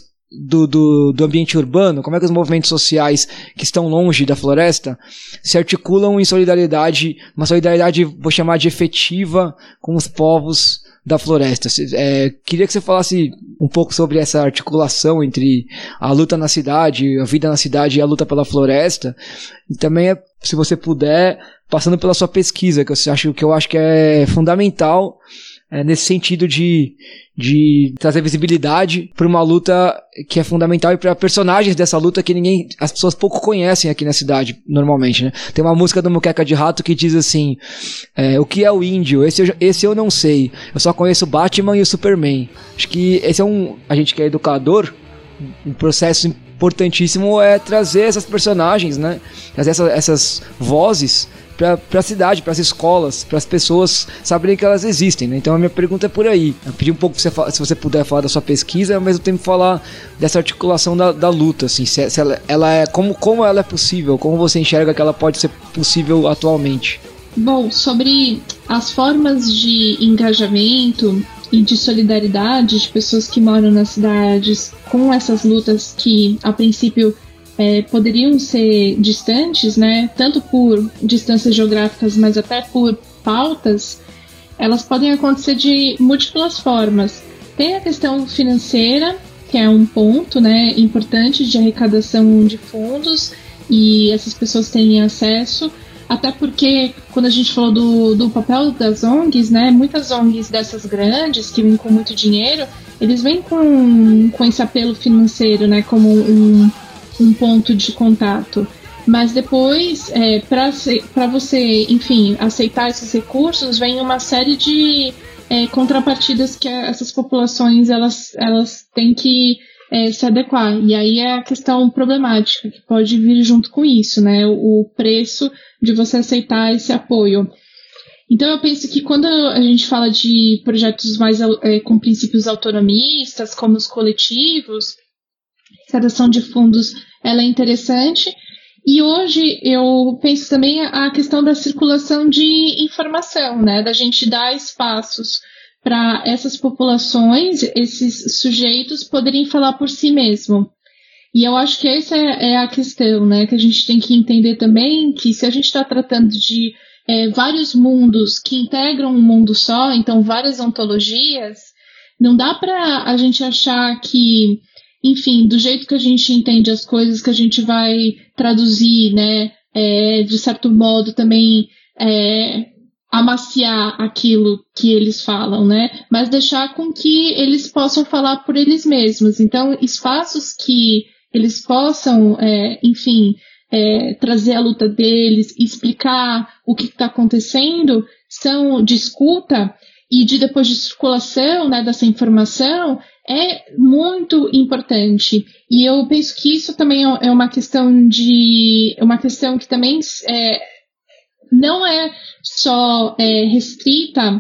do ambiente urbano, como é que os movimentos sociais que estão longe da floresta se articulam em solidariedade, uma solidariedade, vou chamar de efetiva, com os povos da floresta. Queria que você falasse um pouco sobre essa articulação entre a luta na cidade, a vida na cidade e a luta pela floresta, e também, se você puder, passando pela sua pesquisa, que eu acho que é fundamental nesse sentido de trazer visibilidade para uma luta que é fundamental e para personagens dessa luta que as pessoas pouco conhecem aqui na cidade, normalmente, né? Tem uma música do Muqueca de Rato que diz assim, o que é o índio? Esse eu não sei, eu só conheço o Batman e o Superman. Acho que esse a gente que é educador, um processo importantíssimo é trazer essas personagens, né? Trazer essas vozes para a cidade, para as escolas, para as pessoas saberem que elas existem, né? Então a minha pergunta é por aí. Eu pedi um pouco se você puder falar da sua pesquisa, ao mesmo tempo falar dessa articulação da luta, assim, se ela é como ela é possível, como você enxerga que ela pode ser possível atualmente.
Bom, sobre as formas de engajamento e de solidariedade de pessoas que moram nas cidades com essas lutas que, a princípio, poderiam ser distantes, né? Tanto por distâncias geográficas, mas até por pautas. elas podem acontecer de múltiplas formas. Tem a questão financeira, que é um ponto, né, importante de arrecadação de fundos, e essas pessoas têm acesso, até porque quando a gente falou do papel das ONGs, né, muitas ONGs dessas grandes, que vêm com muito dinheiro, eles vêm com esse apelo financeiro, né, como um ponto de contato. Mas depois, para você, enfim, aceitar esses recursos, vem uma série de contrapartidas que essas populações elas têm que se adequar. E aí é a questão problemática que pode vir junto com isso, né? O preço de você aceitar esse apoio. Então eu penso que quando a gente fala de projetos mais com princípios autonomistas, como os coletivos, a arrecadação de fundos ela é interessante. E hoje eu penso também a questão da circulação de informação, né? Da gente dar espaços para essas populações, esses sujeitos poderem falar por si mesmo. E eu acho que essa é a questão, né? Que a gente tem que entender também que se a gente está tratando de vários mundos que integram um mundo só, então várias ontologias, não dá para a gente achar que, enfim, do jeito que a gente entende as coisas, que a gente vai traduzir, né, de certo modo também amaciar aquilo que eles falam, né, mas deixar com que eles possam falar por eles mesmos. Então, espaços que eles possam, enfim, trazer a luta deles, explicar o que está acontecendo, são de escuta e depois de circulação, né, dessa informação, é muito importante. E eu penso que isso também é uma questão que também não é só restrita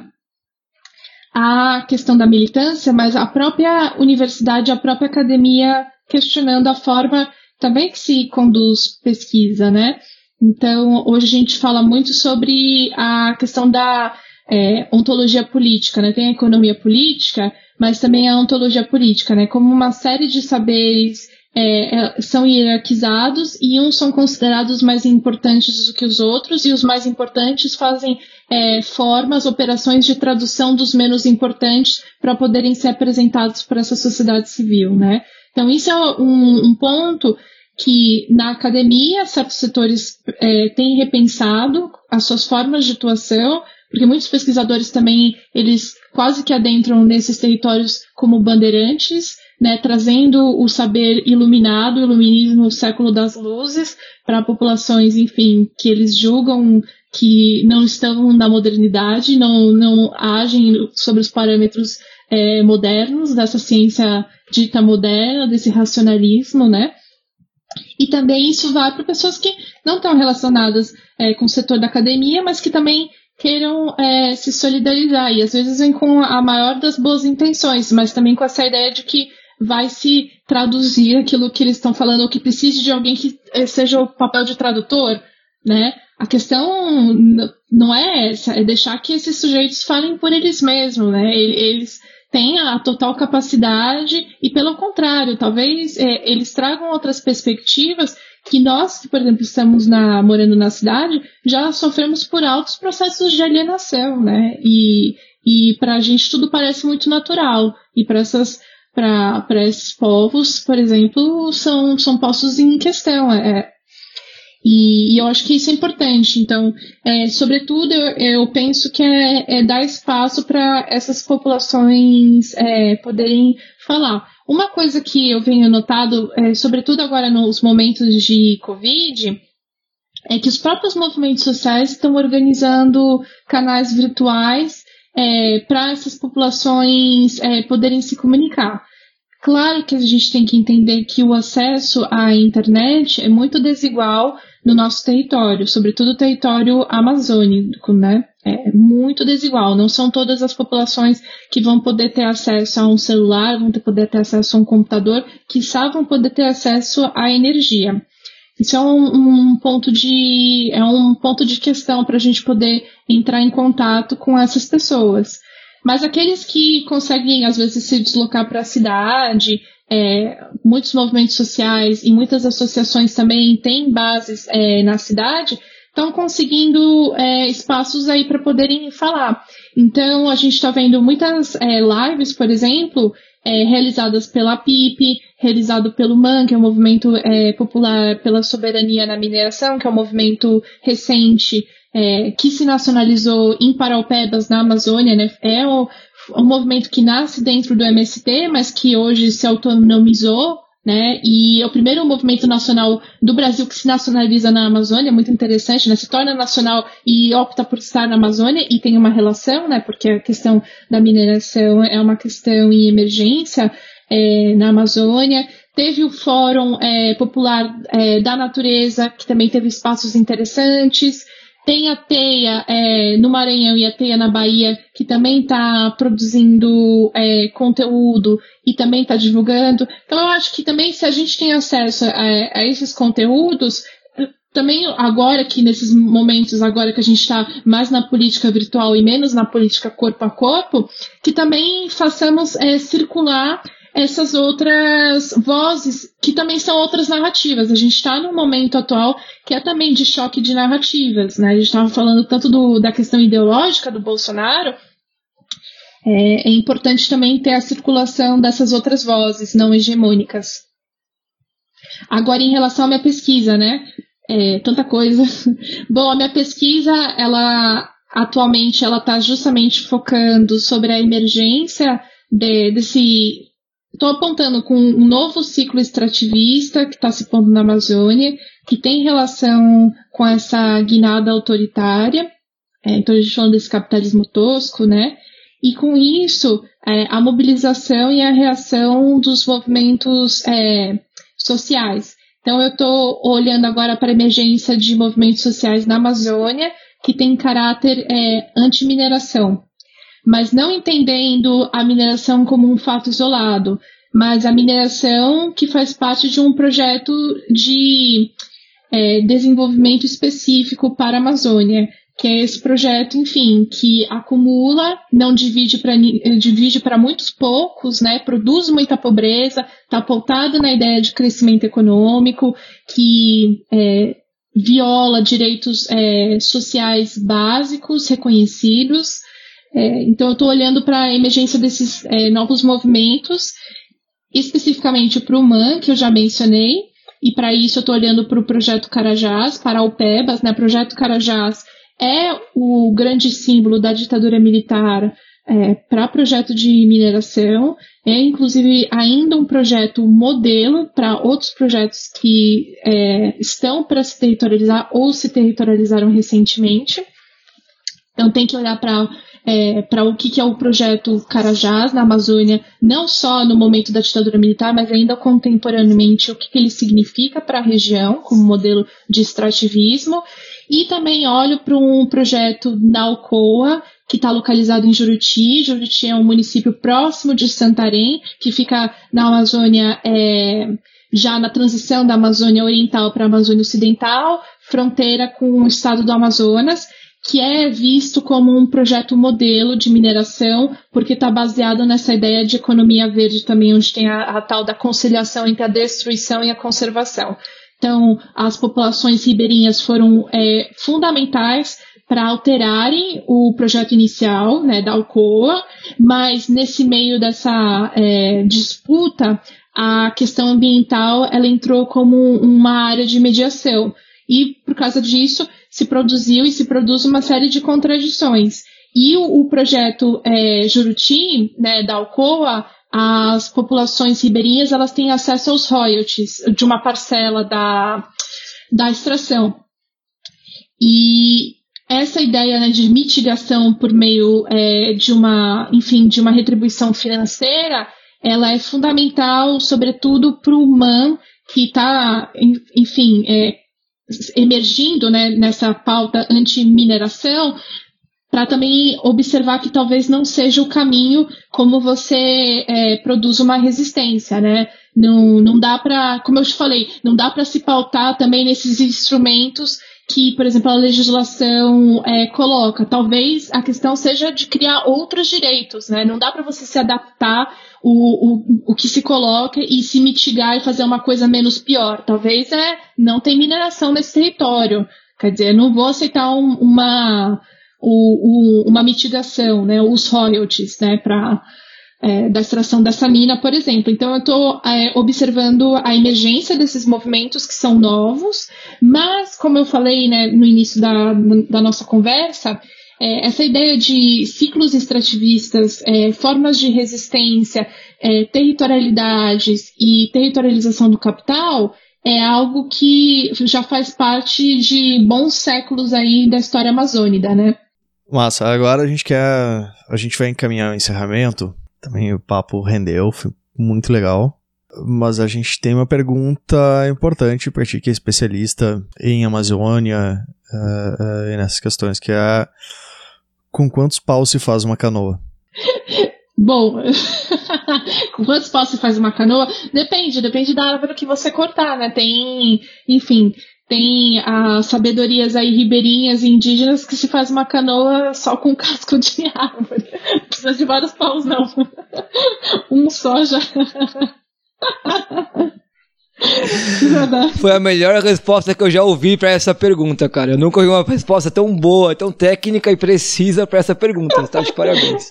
à questão da militância, mas a própria universidade, a própria academia questionando a forma também que se conduz pesquisa, né? Então, hoje a gente fala muito sobre a questão da ontologia política, né? Tem a economia política, mas também a ontologia política, né? Como uma série de saberes são hierarquizados e uns são considerados mais importantes do que os outros, e os mais importantes fazem formas, operações de tradução dos menos importantes para poderem ser apresentados por essa sociedade civil, né? Então, isso é um ponto que na academia certos setores têm repensado as suas formas de atuação, porque muitos pesquisadores também, eles quase que adentram nesses territórios como bandeirantes, né, trazendo o saber iluminado, o iluminismo, o século das luzes, para populações, enfim, que eles julgam que não estão na modernidade, não agem sobre os parâmetros modernos dessa ciência dita moderna, desse racionalismo, né? E também isso vai para pessoas que não estão relacionadas com o setor da academia, mas que também queiram se solidarizar, e às vezes vem com a maior das boas intenções, mas também com essa ideia de que vai se traduzir aquilo que eles estão falando, ou que precise de alguém que seja o papel de tradutor, né? A questão não é essa, é deixar que esses sujeitos falem por eles mesmos, né? Eles têm a total capacidade e, pelo contrário, talvez eles tragam outras perspectivas que nós, que, por exemplo, estamos morando na cidade, já sofremos por altos processos de alienação, né? E para a gente tudo parece muito natural. E para esses povos, por exemplo, são postos em questão. E eu acho que isso é importante. Então, sobretudo, eu penso que é dar espaço para essas populações poderem falar. Uma coisa que eu venho notado, sobretudo agora nos momentos de Covid, é que os próprios movimentos sociais estão organizando canais virtuais para essas populações poderem se comunicar. Claro que a gente tem que entender que o acesso à internet é muito desigual no nosso território, sobretudo o território amazônico, né? É muito desigual. Não são todas as populações que vão poder ter acesso a um celular, vão poder ter acesso a um computador, quiçá vão poder ter acesso à energia. Isso é um ponto de questão para a gente poder entrar em contato com essas pessoas. Mas aqueles que conseguem, às vezes, se deslocar para a cidade, muitos movimentos sociais e muitas associações também têm bases na cidade, estão conseguindo espaços aí para poderem falar. Então, a gente está vendo muitas lives, por exemplo, realizadas pela PIP, realizado pelo MAN, que é o Movimento Popular pela Soberania na Mineração, que é um movimento recente que se nacionalizou em Paraupebas, na Amazônia, né? É um movimento que nasce dentro do MST, mas que hoje se autonomizou, né? E é o primeiro movimento nacional do Brasil que se nacionaliza na Amazônia, muito interessante, né? Se torna nacional e opta por estar na Amazônia, e tem uma relação, né? Porque a questão da mineração é uma questão em emergência na Amazônia. Teve o Fórum Popular da Natureza, que também teve espaços interessantes. Tem a TEIA no Maranhão e a TEIA na Bahia, que também está produzindo conteúdo e também está divulgando. Então, eu acho que também, se a gente tem acesso a esses conteúdos, também agora que nesses momentos, agora que a gente está mais na política virtual e menos na política corpo a corpo, que também façamos circular essas outras vozes, que também são outras narrativas. A gente está num momento atual que é também de choque de narrativas, né? A gente estava falando tanto da questão ideológica do Bolsonaro. É importante também ter a circulação dessas outras vozes não hegemônicas. Agora, em relação à minha pesquisa, né? Tanta coisa. Bom, a minha pesquisa, atualmente, ela está justamente focando sobre a emergência desse... Estou apontando com um novo ciclo extrativista que está se pondo na Amazônia, que tem relação com essa guinada autoritária. Então, a gente falando desse capitalismo tosco, né? E com isso, a mobilização e a reação dos movimentos sociais. Então, eu estou olhando agora para a emergência de movimentos sociais na Amazônia, que tem caráter anti-mineração, mas não entendendo a mineração como um fato isolado, mas a mineração que faz parte de um projeto de desenvolvimento específico para a Amazônia, que é esse projeto, enfim, que acumula, não divide para muitos poucos, né, produz muita pobreza, está pautado na ideia de crescimento econômico, que viola direitos sociais básicos reconhecidos. Então, eu estou olhando para a emergência desses novos movimentos, especificamente para o MAN, que eu já mencionei, e para isso eu estou olhando para o Projeto Carajás, Paraupebas, né? O Projeto Carajás é o grande símbolo da ditadura militar para projeto de mineração, é inclusive ainda um projeto modelo para outros projetos que estão para se territorializar ou se territorializaram recentemente. Então, tem que olhar para o que é o projeto Carajás na Amazônia, não só no momento da ditadura militar, mas ainda contemporaneamente o que ele significa para a região, como modelo de extrativismo. E também olho para um projeto na Alcoa, que está localizado em Juruti. Juruti é um município próximo de Santarém, que fica na Amazônia, já na transição da Amazônia Oriental para a Amazônia Ocidental, fronteira com o estado do Amazonas, que é visto como um projeto modelo de mineração, porque está baseado nessa ideia de economia verde também, onde tem a tal da conciliação entre a destruição e a conservação. Então, as populações ribeirinhas foram fundamentais para alterarem o projeto inicial, né, da Alcoa, mas nesse meio dessa disputa, a questão ambiental ela entrou como uma área de mediação. E, por causa disso, se produziu e se produz uma série de contradições. E o projeto Juruti, né, da Alcoa, as populações ribeirinhas elas têm acesso aos royalties de uma parcela da extração. E essa ideia, né, de mitigação por meio de uma retribuição financeira, ela é fundamental, sobretudo para o MAN, que está, emergindo, né, nessa pauta anti-mineração, para também observar que talvez não seja o caminho como você produz uma resistência, né? Não dá para, como eu te falei, não dá para se pautar também nesses instrumentos que, por exemplo, a legislação coloca. Talvez a questão seja de criar outros direitos, né? Não dá para você se adaptar o que se coloca e se mitigar e fazer uma coisa menos pior. Talvez não tem mineração nesse território. Quer dizer, eu não vou aceitar uma mitigação, né, os royalties, né, da extração dessa mina, por exemplo. Então, eu estou observando a emergência desses movimentos que são novos, mas, como eu falei, né, no início da nossa conversa, essa ideia de ciclos extrativistas, formas de resistência, territorialidades e territorialização do capital é algo que já faz parte de bons séculos aí da história amazônica, né?
Massa, agora a gente vai encaminhar o encerramento. Também o papo rendeu, foi muito legal. Mas a gente tem uma pergunta importante para ti, que é especialista em Amazônia e nessas questões, que é: com quantos paus se faz uma canoa?
Bom, com quantos paus se faz uma canoa? Depende da árvore que você cortar, né? Tem as sabedorias aí ribeirinhas e indígenas que se faz uma canoa só com casco de árvore. Não precisa de vários paus, não. Um só já.
Foi a melhor resposta que eu já ouvi pra essa pergunta, cara. Eu nunca ouvi uma resposta tão boa, tão técnica e precisa pra essa pergunta. Tá de parabéns.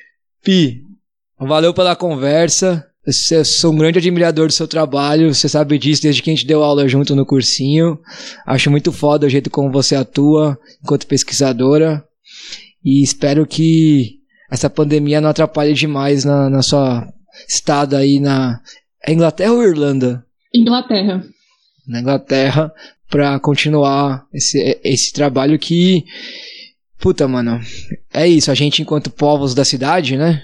Pi, valeu pela conversa. Eu sou um grande admirador do seu trabalho, você sabe disso desde que a gente deu aula junto no cursinho. Acho muito foda o jeito como você atua enquanto pesquisadora. E espero que essa pandemia não atrapalhe demais na sua estada aí na... É Inglaterra ou Irlanda?
Inglaterra.
Na Inglaterra, pra continuar esse trabalho que... Puta, mano, é isso. A gente, enquanto povos da cidade, né?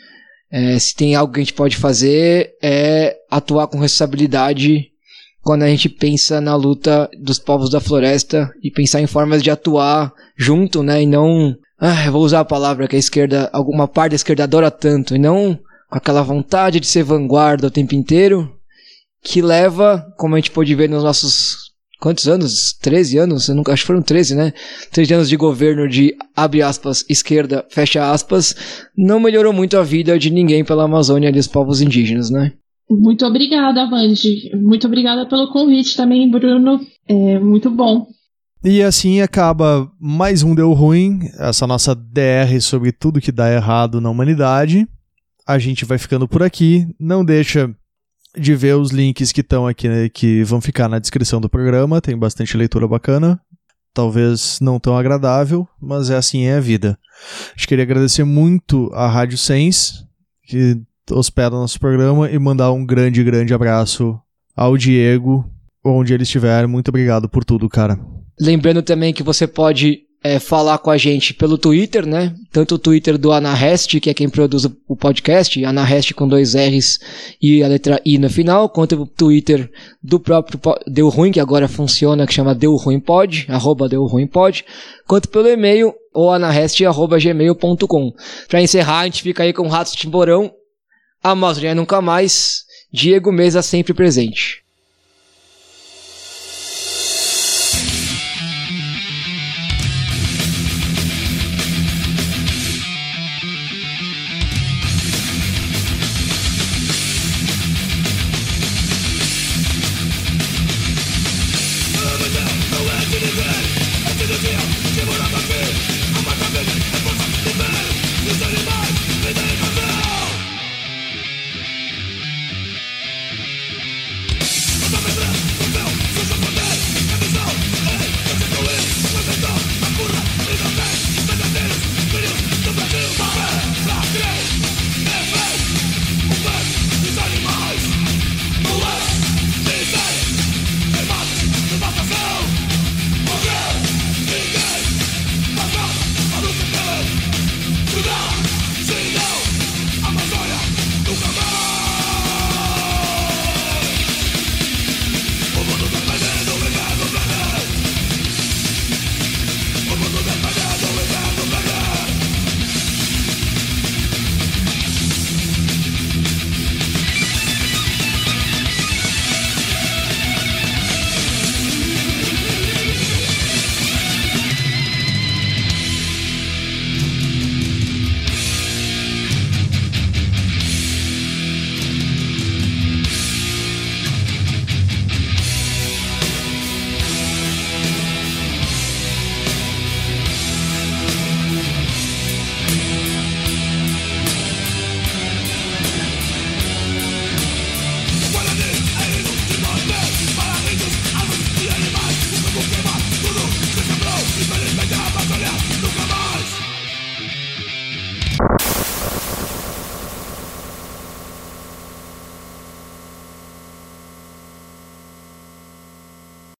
Se tem algo que a gente pode fazer é atuar com responsabilidade quando a gente pensa na luta dos povos da floresta e pensar em formas de atuar junto, né? E não... eu vou usar a palavra que a esquerda, alguma parte da esquerda adora tanto, e não com aquela vontade de ser vanguarda o tempo inteiro, que leva, como a gente pôde ver nos nossos... Quantos anos? 13 anos? Acho que foram 13, né? 13 anos de governo de, abre aspas, esquerda, fecha aspas, não melhorou muito a vida de ninguém pela Amazônia e dos povos indígenas, né?
Muito obrigada, Vandy. Muito obrigada pelo convite também, Bruno. É muito bom.
E assim acaba mais um Deu Ruim, essa nossa DR sobre tudo que dá errado na humanidade. A gente vai ficando por aqui. Não deixa de ver os links que estão aqui, né, que vão ficar na descrição do programa. Tem bastante leitura bacana. Talvez não tão agradável, mas assim é a vida. A gente queria agradecer muito à Rádio Sens, que hospeda o nosso programa, e mandar um grande, grande abraço ao Diego, onde ele estiver. Muito obrigado por tudo, cara. Lembrando também que você pode falar com a gente pelo Twitter, né? Tanto o Twitter do Anarrest, que é quem produz o podcast, Anarrest com 2 R's e a letra I no final, quanto o Twitter do próprio Deu Ruim, que agora funciona, que chama Deu Ruim Pod, @deuruimpod, quanto pelo e-mail, ou anarrest@gmail.com. Pra encerrar, a gente fica aí com Ratos de Timborão, Amazônia Nunca Mais, Diego Mesa sempre presente.